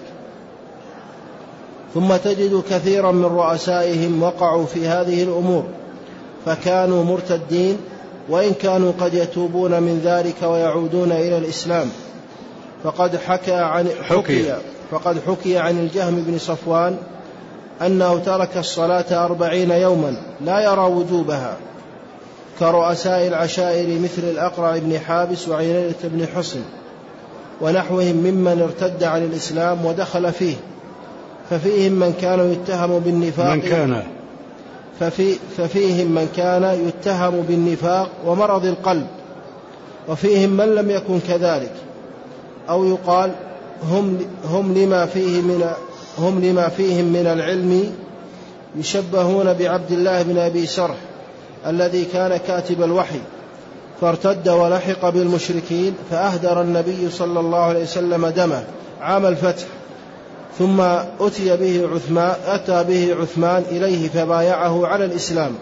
ثم تجد كثيرا من رؤسائهم وقعوا في هذه الأمور فكانوا مرتدين، وإن كانوا قد يتوبون من ذلك ويعودون إلى الإسلام. فقد حكي عن الجهم بن صفوان أنه ترك الصلاة 40 يوما لا يرى وجوبها، كرؤساء العشائر مثل الأقرع بن حابس وعيينة بن حصن ونحوهم ممن ارتد عن الإسلام ودخل فيه، ففيهم من كان يتهم بالنفاق ففيهم من كان يتهم بالنفاق ومرض القلب، وفيهم من لم يكن كذلك، أو يقال هم لما فيهم من العلم يشبهون بعبد الله بن أبي سرح الذي كان كاتب الوحي فارتد ولحق بالمشركين، فأهدر النبي صلى الله عليه وسلم دمه عام الفتح، ثم أتى به عثمان إليه فبايعه على الإسلام.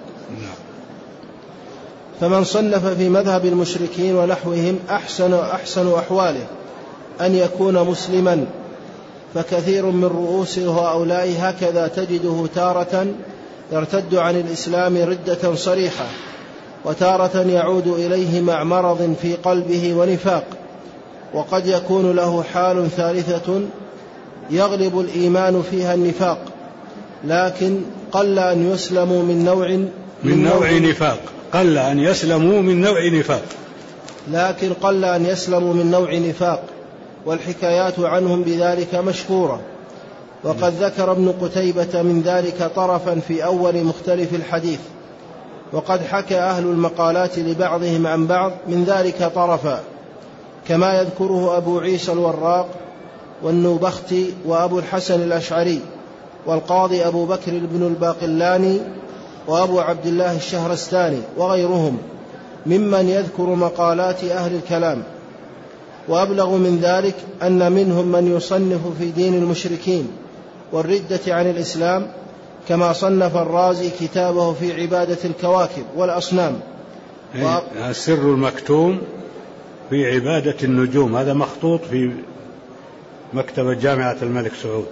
فمن صنف في مذهب المشركين ونحوهم أحسن أحواله أن يكون مسلما، فكثير من رؤوس هؤلاء هكذا تجده تارة يرتد عن الإسلام ردة صريحة، وتارة يعود إليه مع مرض في قلبه ونفاق، وقد يكون له حال ثالثة يغلب الإيمان فيها النفاق، لكن قل أن يسلموا من نوع نفاق، قل أن يسلموا من نوع نفاق، لكن قل أن يسلموا من نوع نفاق، والحكايات عنهم بذلك مشهورة. وقد ذكر ابن قتيبة من ذلك طرفا في أول مختلف الحديث، وقد حكى أهل المقالات لبعضهم عن بعض من ذلك طرفا، كما يذكره أبو عيسى الوراق والنوبختي وأبو الحسن الأشعري والقاضي أبو بكر بن الباقلاني وأبو عبد الله الشهرستاني وغيرهم ممن يذكر مقالات أهل الكلام. وأبلغ من ذلك أن منهم من يصنف في دين المشركين والردة عن الإسلام، كما صنف الرازي كتابه في عبادة الكواكب والأصنام. السر المكتوم في عبادة النجوم، هذا مخطوط في مكتبة جامعة الملك سعود،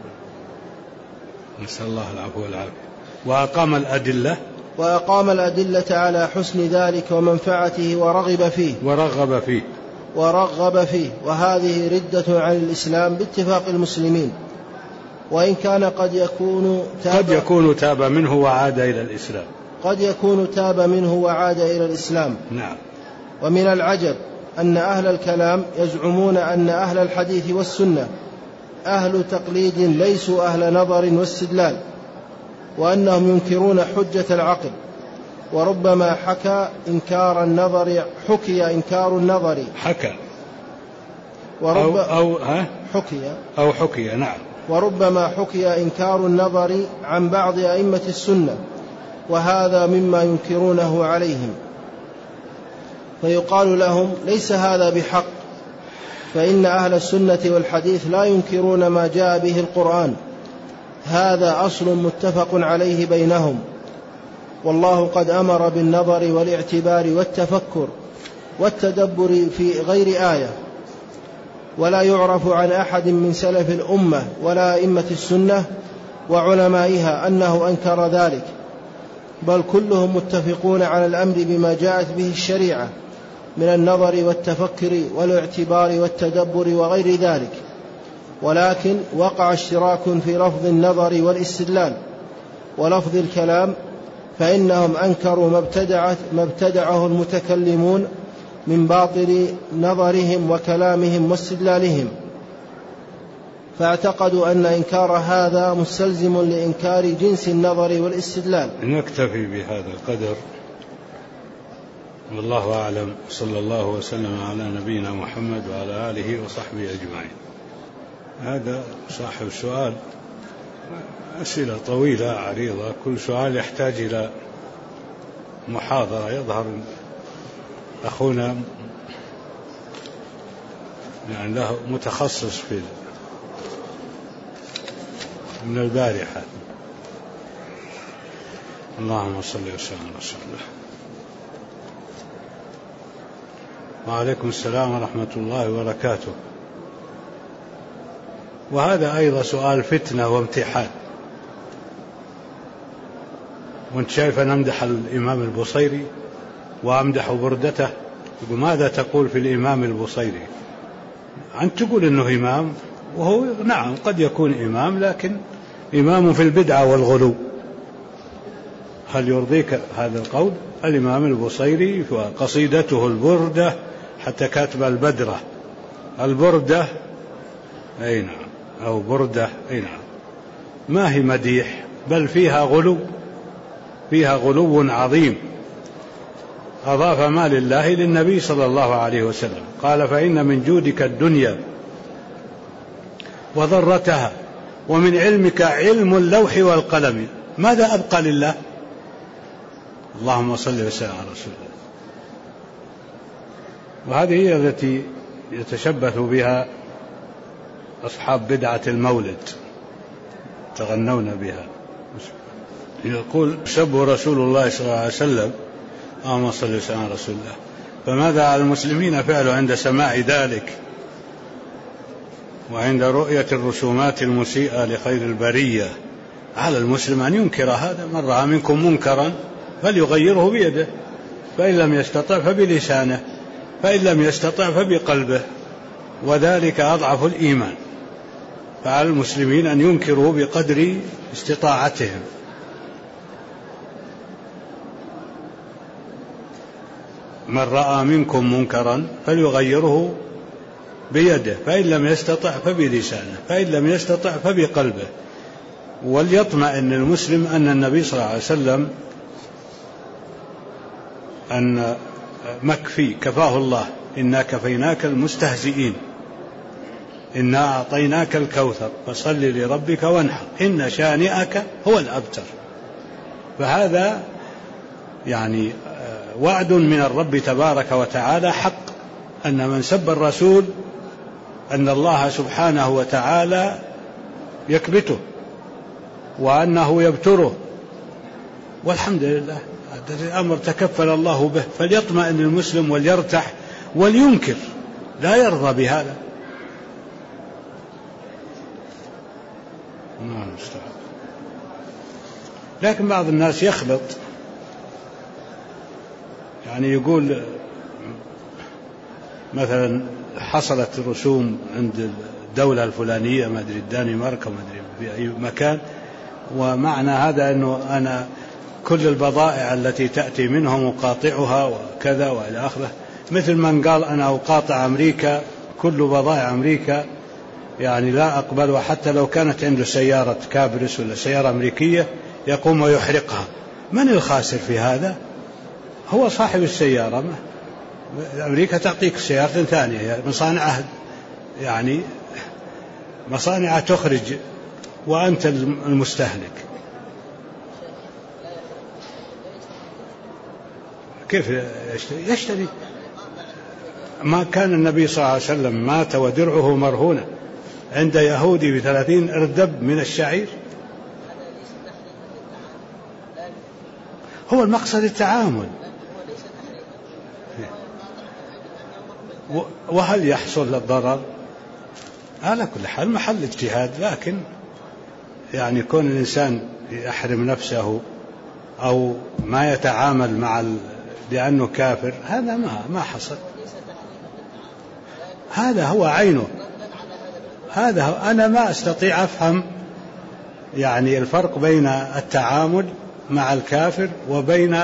نسأل الله العفو والعافية. وأقام الأدلة على حسن ذلك ومنفعته ورغب فيه، وهذه ردة عن الإسلام باتفاق المسلمين، وإن كان قد يكون تاب منه وعاد إلى الإسلام. نعم. ومن العجب أن أهل الكلام يزعمون أن أهل الحديث والسنة أهل تقليد ليسوا أهل نظر واستدلال، وأنهم ينكرون حجة العقل، وربما حكي إنكار النظر نعم. وربما حكي إنكار النظر عن بعض أئمة السنة، وهذا مما ينكرونه عليهم، فيقال لهم ليس هذا بحق، فإن أهل السنة والحديث لا ينكرون ما جاء به القرآن، هذا أصل متفق عليه بينهم، والله قد أمر بالنظر والاعتبار والتفكر والتدبر في غير آية، ولا يعرف عن أحد من سلف الأمة ولا أئمة السنة وعلمائها أنه أنكر ذلك، بل كلهم متفقون على الأمر بما جاءت به الشريعة من النظر والتفكر والاعتبار والتدبر وغير ذلك، ولكن وقع اشتراك في لفظ النظر والاستدلال ولفظ الكلام، فإنهم أنكروا ما ابتدعه المتكلمون من باطل نظرهم وكلامهم واستدلالهم، فاعتقدوا أن إنكار هذا مستلزم لإنكار جنس النظر والاستدلال. نكتفي بهذا القدر، والله أعلم، صلى الله وسلم على نبينا محمد وعلى آله وصحبه أجمعين. هذا صاحب السؤال أسئلة طويلة عريضة، كل سؤال يحتاج إلى محاضرة. يظهر أخونا يعني له متخصص في من البارحة. اللهم صل وسلم على رسول الله. وعليكم السلام ورحمة الله وبركاته. وهذا أيضا سؤال فتنة وامتحان. وانت شايف أن أمدح الإمام البصيري وأمدح بردته، يقول ماذا تقول في الإمام البصيري؟ أنت تقول أنه إمام، وهو نعم قد يكون إمام، لكن إمام في البدعة والغلو. هل يرضيك هذا القول؟ الإمام البصيري وقصيدته البردة، حتى كاتب البدرة البردة، أي نعم، أو بردة، أي نعم، ما هي مديح، بل فيها غلو عظيم. أضاف ما لله للنبي صلى الله عليه وسلم. قال: فإن من جودك الدنيا وضرتها، ومن علمك علم اللوح والقلم. ماذا أبقى لله؟ اللهم صل وسلم على رسول الله. وهذه هي التي يتشبث بها أصحاب بدعة المولد، تغنون بها. يقول: سب رسول الله صلى الله عليه وسلم. اللهم صل وسلم على رسول الله. فماذا على المسلمين فعلوا عند سماع ذلك وعند رؤية الرسومات المسيئة لخير البرية؟ على المسلم أن ينكر هذا. من رأى منكم منكرا فليغيره بيده، فإن لم يستطع فبلسانه، فإن لم يستطع فبقلبه، وذلك أضعف الإيمان. فعلى المسلمين أن ينكروا بقدر استطاعتهم. من رأى منكم منكرا فليغيره بيده، فإن لم يستطع فبلسانه، فإن لم يستطع فبقلبه. وليطمئن المسلم أن النبي صلى الله عليه وسلم أن كفاه الله: إنا كفيناك المستهزئين، إنا أعطيناك الكوثر فصل لربك وانحر إن شانئك هو الأبتر. فهذا يعني وعد من الرب تبارك وتعالى حق، أن من سب الرسول أن الله سبحانه وتعالى يكبته وأنه يبتره، والحمد لله هذا الأمر تكفل الله به. فليطمئن المسلم وليرتاح ولينكر، لا يرضى بهذا. لكن بعض الناس يخلط، يعني يقول مثلا حصلت رسوم عند الدولة الفلانية، ما أدري الدنمارك، ما أدري في أي مكان، ومعنى هذا أنه أنا كل البضائع التي تأتي منهم أقاطعها وكذا وإلى آخره. مثل من قال: أنا أقاطع أمريكا، كل بضائع أمريكا يعني لا أقبلها، حتى لو كانت عنده سيارة كابرس ولا سيارة أمريكية يقوم ويحرقها. من الخاسر في هذا؟ هو صاحب السيارة. أمريكا تعطيك سيارة ثانية، مصانعها يعني مصانع تخرج وأنت المستهلك. كيف يشتري؟ ما كان النبي صلى الله عليه وسلم مات ودرعه مرهونة عند يهودي ب30 أردب من الشعير. هو المقصد التعامل. وهل يحصل الضرر؟ على كل حال محل اجتهاد، لكن يعني كون الإنسان يحرم نفسه أو ما يتعامل لأنه كافر، هذا ما حصل. هذا هو عينه. أنا ما أستطيع أفهم يعني الفرق بين التعامل مع الكافر وبين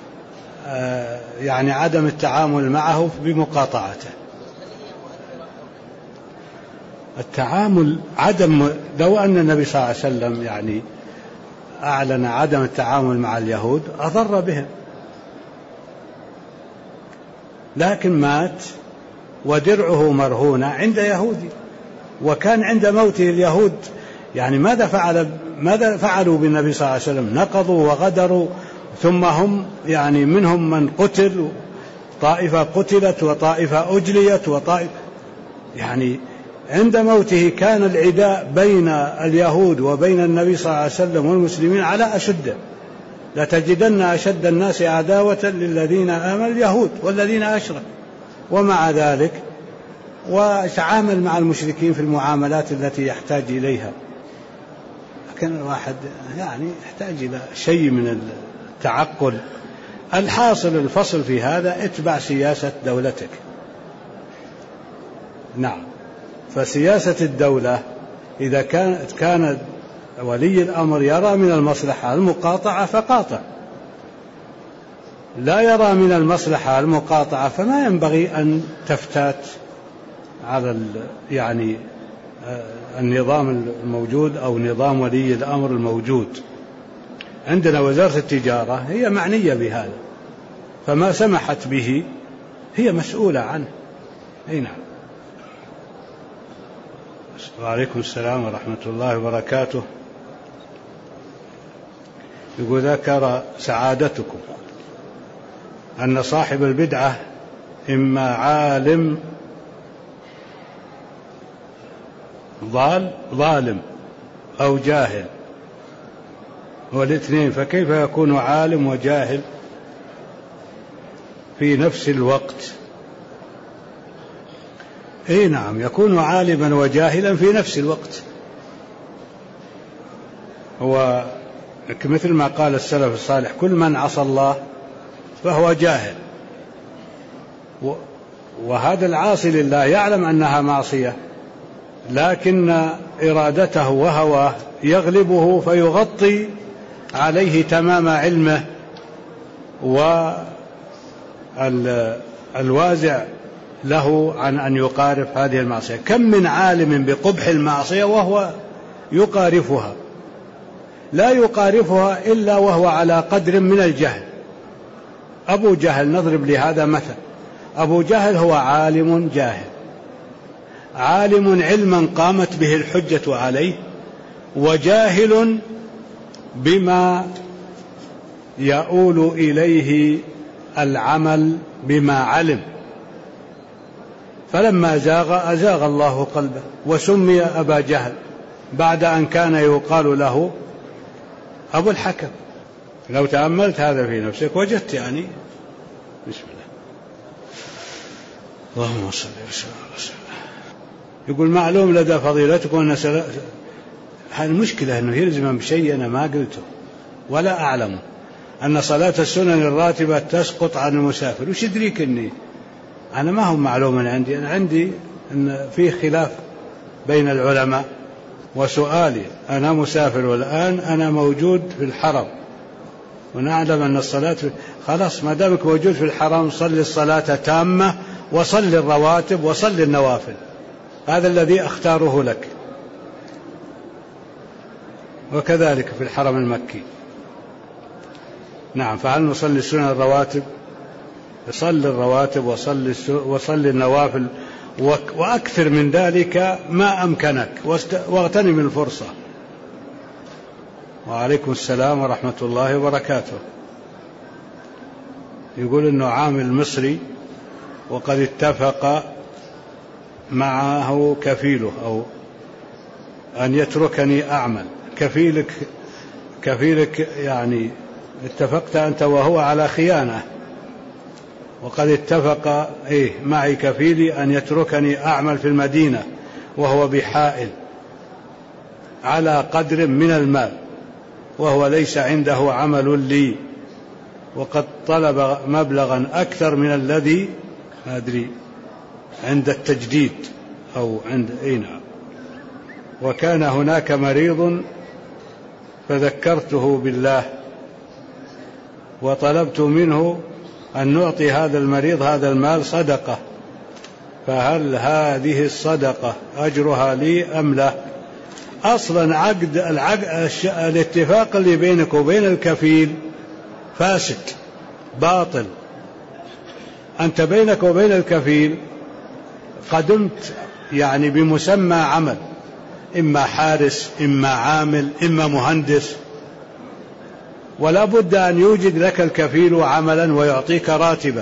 يعني عدم التعامل معه بمقاطعته. التعامل لو أن النبي صلى الله عليه وسلم يعني أعلن عدم التعامل مع اليهود أضر بهم، لكن مات ودرعه مرهونة عند يهودي، وكان عند موته اليهود يعني ماذا فعلوا بالنبي صلى الله عليه وسلم؟ نقضوا وغدروا، ثم هم يعني منهم من قتل، طائفة قتلت وطائفة أجليت وطائفة يعني عند موته كان العداء بين اليهود وبين النبي صلى الله عليه وسلم والمسلمين على أشد. لتجدن أشد الناس عداوة للذين آمنوا اليهود والذين أشركوا، ومع ذلك وتعامل مع المشركين في المعاملات التي يحتاج إليها. لكن الواحد يعني يحتاج إلى شيء من التعقل. الحاصل الفصل في هذا: اتبع سياسة دولتك. نعم. فسياسة الدولة إذا كان ولي الأمر يرى من المصلحة المقاطعة فقاطع، لا يرى من المصلحة المقاطعة فما ينبغي أن تفتات على يعني النظام الموجود أو نظام ولي الأمر الموجود. عندنا وزارة التجارة هي معنية بهذا، فما سمحت به هي مسؤولة عنه. أي نعم. وعليكم السلام ورحمة الله وبركاته. يقول: ذكر سعادتكم أن صاحب البدعة إما عالم ظالم أو جاهل، والاثنين، فكيف يكون عالم وجاهل في نفس الوقت؟ اي نعم، يكون عالما وجاهلا في نفس الوقت. هو مثل ما قال السلف الصالح: كل من عصى الله فهو جاهل. وهذا العاصي لله يعلم أنها معصية، لكن إرادته وهواه يغلبه فيغطي عليه تمام علمه والوازع له عن أن يقارف هذه المعصية. كم من عالم بقبح المعصية وهو يقارفها، لا يقارفها إلا وهو على قدر من الجهل. أبو جهل، نضرب لهذا مثل: أبو جهل هو عالم جاهل، عالم علما قامت به الحجة عليه، وجاهل بما يؤول إليه العمل بما علم، فلما زاغ أزاغ الله قلبه وسمي أبا جهل بعد أن كان يقال له أبو الحكم. لو تأملت هذا في نفسك وجدت يعني. بسم الله. اللهم صل وسلم على رسول الله. يقول: معلوم لدى فضيلتكم أن المشكلة أنه يلزم بشيء أنا ما قلته ولا أعلمه، أن صلاة السنن الراتبة تسقط عن المسافر. وش يدريك أني أنا ما هو معلوم عندي؟ أنا عندي أن في خلاف بين العلماء، وسؤالي: أنا مسافر والآن أنا موجود في الحرم، ونعلم أن الصلاة خلاص ما دامك موجود في الحرم صل الصلاة تامة وصل الرواتب وصل النوافل، هذا الذي أختاره لك. وكذلك في الحرم المكي. نعم، فهل نصلي السنن الرواتب؟ صل الرواتب وصل النوافل وأكثر من ذلك ما أمكنك، واغتنم الفرصة. وعليكم السلام ورحمة الله وبركاته. يقول إنه عامل مصري وقد اتفق معه كفيله أو أن يتركني أعمل. كفيلك يعني اتفقت أنت وهو على خيانة، وقد اتفق معي كفيلي أن يتركني أعمل في المدينة وهو بحائل على قدر من المال، وهو ليس عنده عمل لي، وقد طلب مبلغا أكثر من الذي أدري عند التجديد أو عند نعم. وكان هناك مريض فذكرته بالله وطلبت منه أن نعطي هذا المريض هذا المال صدقة، فهل هذه الصدقة أجرها لي أم لا؟ أصلا الاتفاق اللي بينك وبين الكفيل فاسد باطل. أنت بينك وبين الكفيل قدمت يعني بمسمى عمل، إما حارس إما عامل إما مهندس، ولا بد أن يوجد لك الكفيل عملا ويعطيك راتبا.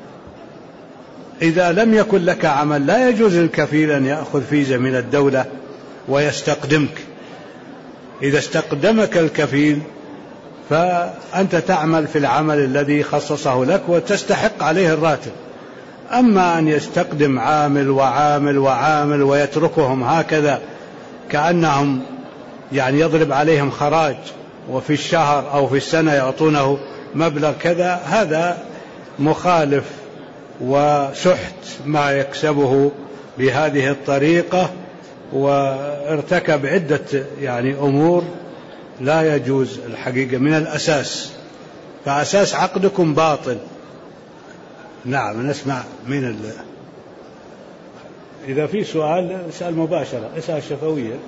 إذا لم يكن لك عمل لا يجوز للكفيل أن يأخذ فيزا من الدولة ويستقدمك. إذا استقدمك الكفيل فأنت تعمل في العمل الذي خصصه لك وتستحق عليه الراتب. أما أن يستقدم عامل وعامل وعامل ويتركهم هكذا كأنهم يعني يضرب عليهم خراج، وفي الشهر أو في السنة يعطونه مبلغ كذا، هذا مخالف وسحت ما يكسبه بهذه الطريقة، وارتكب عدة يعني أمور لا يجوز الحقيقة من الأساس، فأساس عقدكم باطل. نعم، نسمع من إذا في سؤال اسأل مباشرة، اسأل شفويا،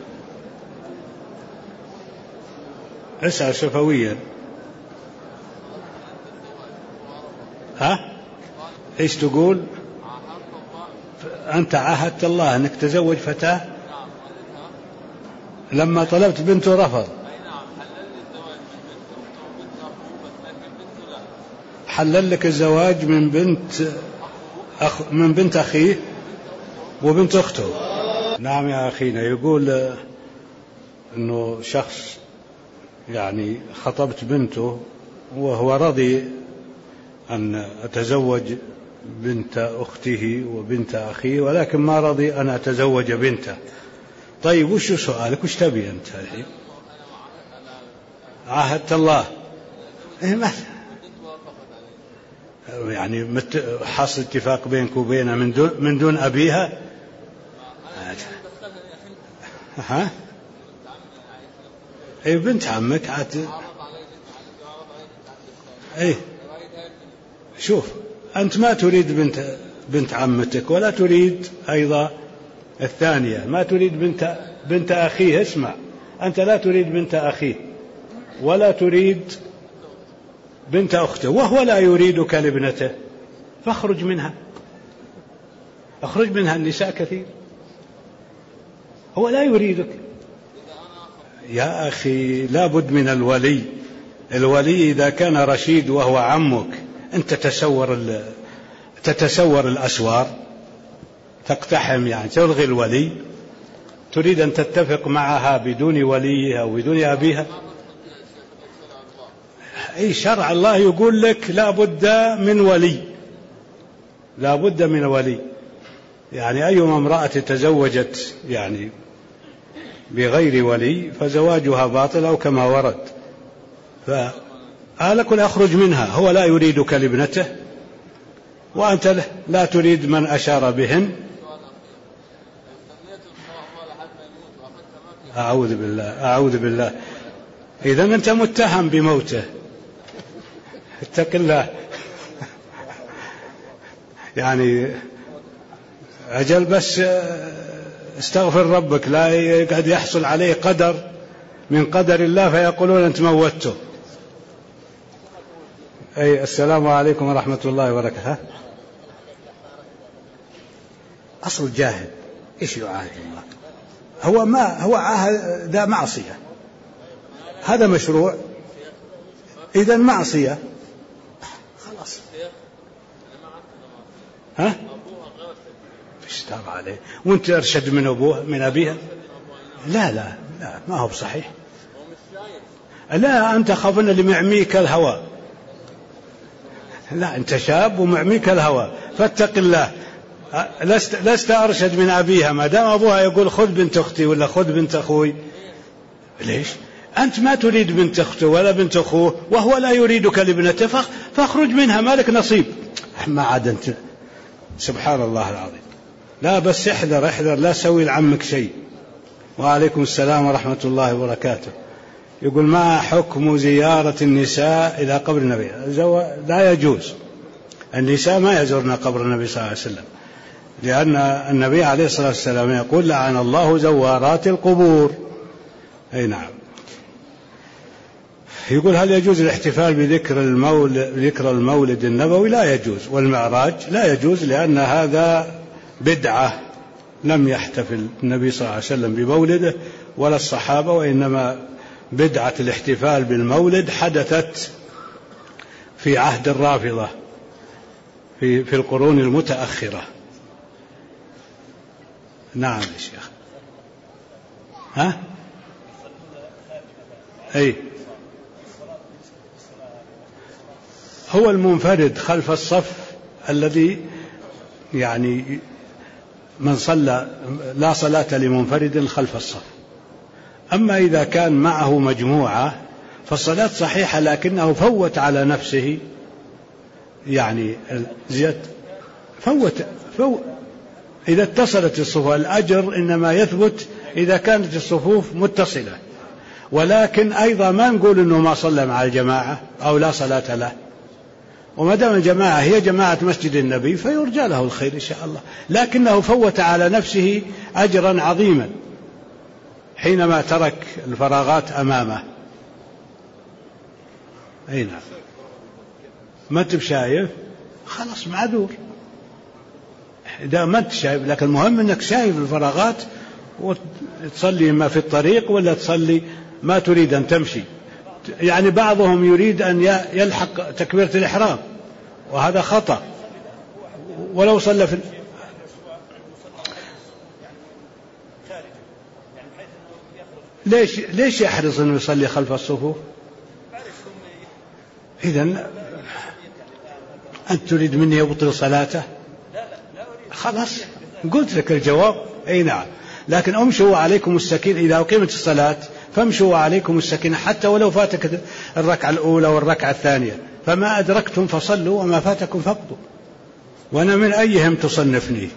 اسأل شفويا. ها؟ إيش تقول؟ أنت عاهدت الله أنك تزوج فتاة؟ لما طلبت بنته رفض. حلل لك الزواج من بنت أخيه وبنت أخته. نعم يا أخينا، يقول أنه شخص يعني خطبت بنته وهو رضي أن أتزوج بنت أخته وبنت أخيه، ولكن ما رضي أن أتزوج بنته. طيب وش سؤالك؟ وش تبي أنت الحين؟ عاهدت الله يعني حصل اتفاق بينك وبينها من دون أبيها؟ ها؟ أي بنت عمك أي شوف، أنت ما تريد بنت عمتك ولا تريد أيضا الثانية، ما تريد بنت أخيه. اسمع، أنت لا تريد بنت أخيه ولا تريد بنت أخته، وهو لا يريدك لابنته، فاخرج منها. اخرج منها، النساء كثير، هو لا يريدك. يا أخي لا بد من الولي إذا كان رشيد وهو عمك. أنت تتسور الأسوار، تقتحم يعني تلغي الولي، تريد أن تتفق معها بدون وليها وبدون أبيها. أي شرع الله يقول لك لا بد من ولي، لا بد من ولي. يعني أيما امرأة تزوجت يعني بغير ولي فزواجها باطل أو كما ورد. فقالك لا أخرج منها، هو لا يريدك لابنته وأنت لا تريد من أشار بهن. أعوذ بالله. إذن أنت متهم بموته، اتق الله. يعني أجل بس استغفر ربك، لا قد يحصل عليه قدر من قدر الله فيقولون أنت موته. أي السلام عليكم ورحمة الله وبركاته. أصل جاهل إيش يعاهد الله؟ هو عاهد، ذا معصية، هذا مشروع، إذا معصية خلاص. ها؟ فيش تاب عليه وانت ارشد من أبوه من أبيها؟ لا ما هو بصحيح. لا أنت خافن اللي معميك الهوى. لا أنت شاب ومعميك الهوى، فاتق الله. لست أرشد من أبيها، ما دام أبوها يقول خذ بنت أختي ولا خذ بنت أخوي. ليش؟ أنت ما تريد بنت أخته ولا بنت أخوه وهو لا يريدك لابنته، فاخرج منها، مالك نصيب. ما عاد أنت، سبحان الله العظيم. لا بس احذر لا تسوي لعمك شيء. وعليكم السلام ورحمة الله وبركاته. يقول ما حكم زيارة النساء إلى قبر النبي؟ لا يجوز، النساء ما يزورن قبر النبي صلى الله عليه وسلم، لأن النبي عليه الصلاة والسلام يقول لعن الله زوارات القبور. أي نعم. يقول هل يجوز الاحتفال بذكر المولد النبوي؟ لا يجوز. والمعراج لا يجوز، لأن هذا بدعة، لم يحتفل النبي صلى الله عليه وسلم بمولده ولا الصحابة، وإنما بدعة الاحتفال بالمولد حدثت في عهد الرافضة في القرون المتأخرة. نعم يا شيخ. ها؟ أي هو المنفرد خلف الصف الذي يعني من صلى، لا صلاة لمنفرد خلف الصف. أما إذا كان معه مجموعة فالصلاة صحيحة، لكنه فوت على نفسه يعني فوت إذا اتصلت الصفوف. الأجر إنما يثبت إذا كانت الصفوف متصلة، ولكن أيضا ما نقول أنه ما صلى مع الجماعة أو لا صلاة له، وما دام الجماعة هي جماعة مسجد النبي فيرجى له الخير إن شاء الله، لكنه فوت على نفسه أجرا عظيما حينما ترك الفراغات أمامه. أي نعم. ما أنت شايف خلاص معذور إذا ما أنت شايف، لكن المهم أنك شايف الفراغات وتصلي ما في الطريق ولا تصلي ما تريد أن تمشي. يعني بعضهم يريد أن يلحق تكبيرة الإحرام وهذا خطأ، ولو صلى في ليش يحرص أنه يصلي خلف الصفوف؟ إذن أنت تريد مني يبطل صلاته؟ خلاص قلت لك الجواب. أي نعم. لكن امشوا عليكم السكينة إذا أقيمت الصلاة فامشوا عليكم السكينة حتى ولو فاتك الركعة الأولى والركعة الثانية، فما أدركتم فصلوا وما فاتكم فاقضوا. وأنا من أيهم تصنفني؟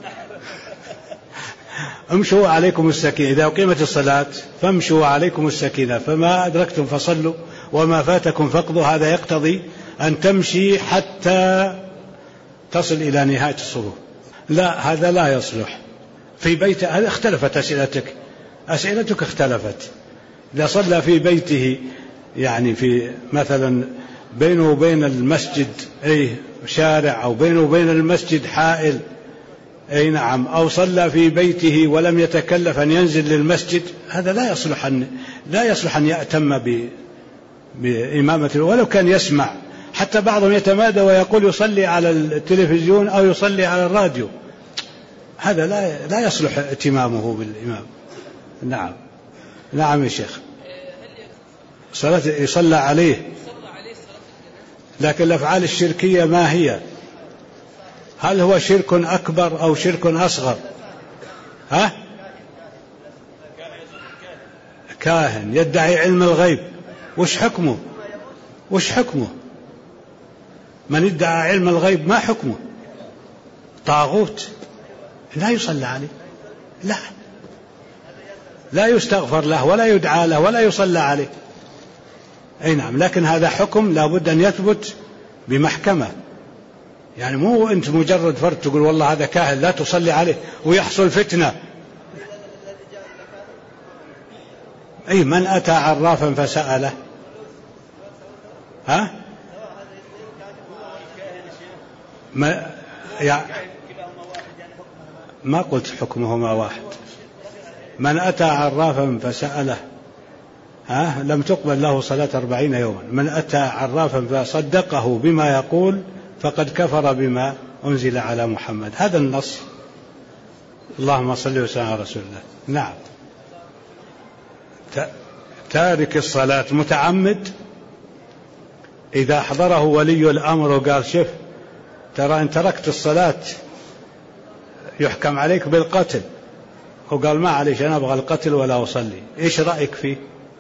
امشوا عليكم السكينة إذا أقيمت الصلاة فامشوا عليكم السكينة فما أدركتم فصلوا وما فاتكم فاقضوا. هذا يقتضي أن تمشي حتى تصل إلى نهاية الصفوف. لا هذا لا يصلح في بيته. هذا اختلفت أسئلتك اختلفت. إذا صلى في بيته يعني في مثلا بينه وبين المسجد أي شارع أو بينه وبين المسجد حائل، أي نعم، أو صلى في بيته ولم يتكلف أن ينزل للمسجد، هذا لا يصلح أن يأتم بإمامة ولو كان يسمع. حتى بعضهم يتمادى ويقول يصلي على التلفزيون أو يصلي على الراديو، هذا لا يصلح اتمامه بالإمام. نعم. نعم يا شيخ. صلاة يصلى عليه، لكن الأفعال الشركية ما هي؟ هل هو شرك أكبر أو شرك أصغر؟ كاهن يدعي علم الغيب، وش حكمه؟ من ادعى علم الغيب ما حكمه؟ طاغوت لا يصلى عليه، لا يستغفر له ولا يدعى له ولا يصلى عليه. أي نعم. لكن هذا حكم لا بد أن يثبت بمحكمة. يعني مو أنت مجرد فرد تقول والله هذا كاهن لا تصلي عليه ويحصل فتنة. أي من أتى عرافا فسأله ما قلت حكمهما واحد. من أتى عرافا فسأله لم تقبل له صلاة 40 يوما. من أتى عرافا فصدقه بما يقول فقد كفر بما أنزل على محمد. هذا النص. اللهم صل وسلم على رسول الله. نعم. تارك الصلاة متعمد إذا حضره ولي الأمر وقال شف ترى إن تركت الصلاة يحكم عليك بالقتل، وقال ما عليش أنا أبغى القتل ولا أصلي، إيش رأيك فيه؟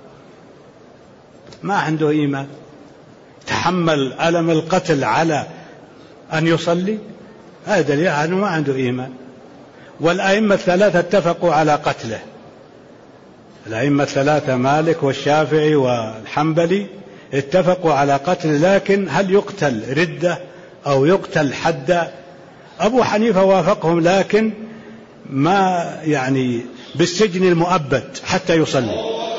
ما عنده إيمان، تحمل ألم القتل على أن يصلي، هذا دليل أنه ما عنده إيمان. والأئمة الثلاثة اتفقوا على قتله. الأئمة الثلاثة مالك والشافعي والحنبلي اتفقوا على قتل، لكن هل يقتل ردة أو يقتل حدا؟ أبو حنيفة وافقهم، لكن ما يعني بالسجن المؤبد حتى يصلي.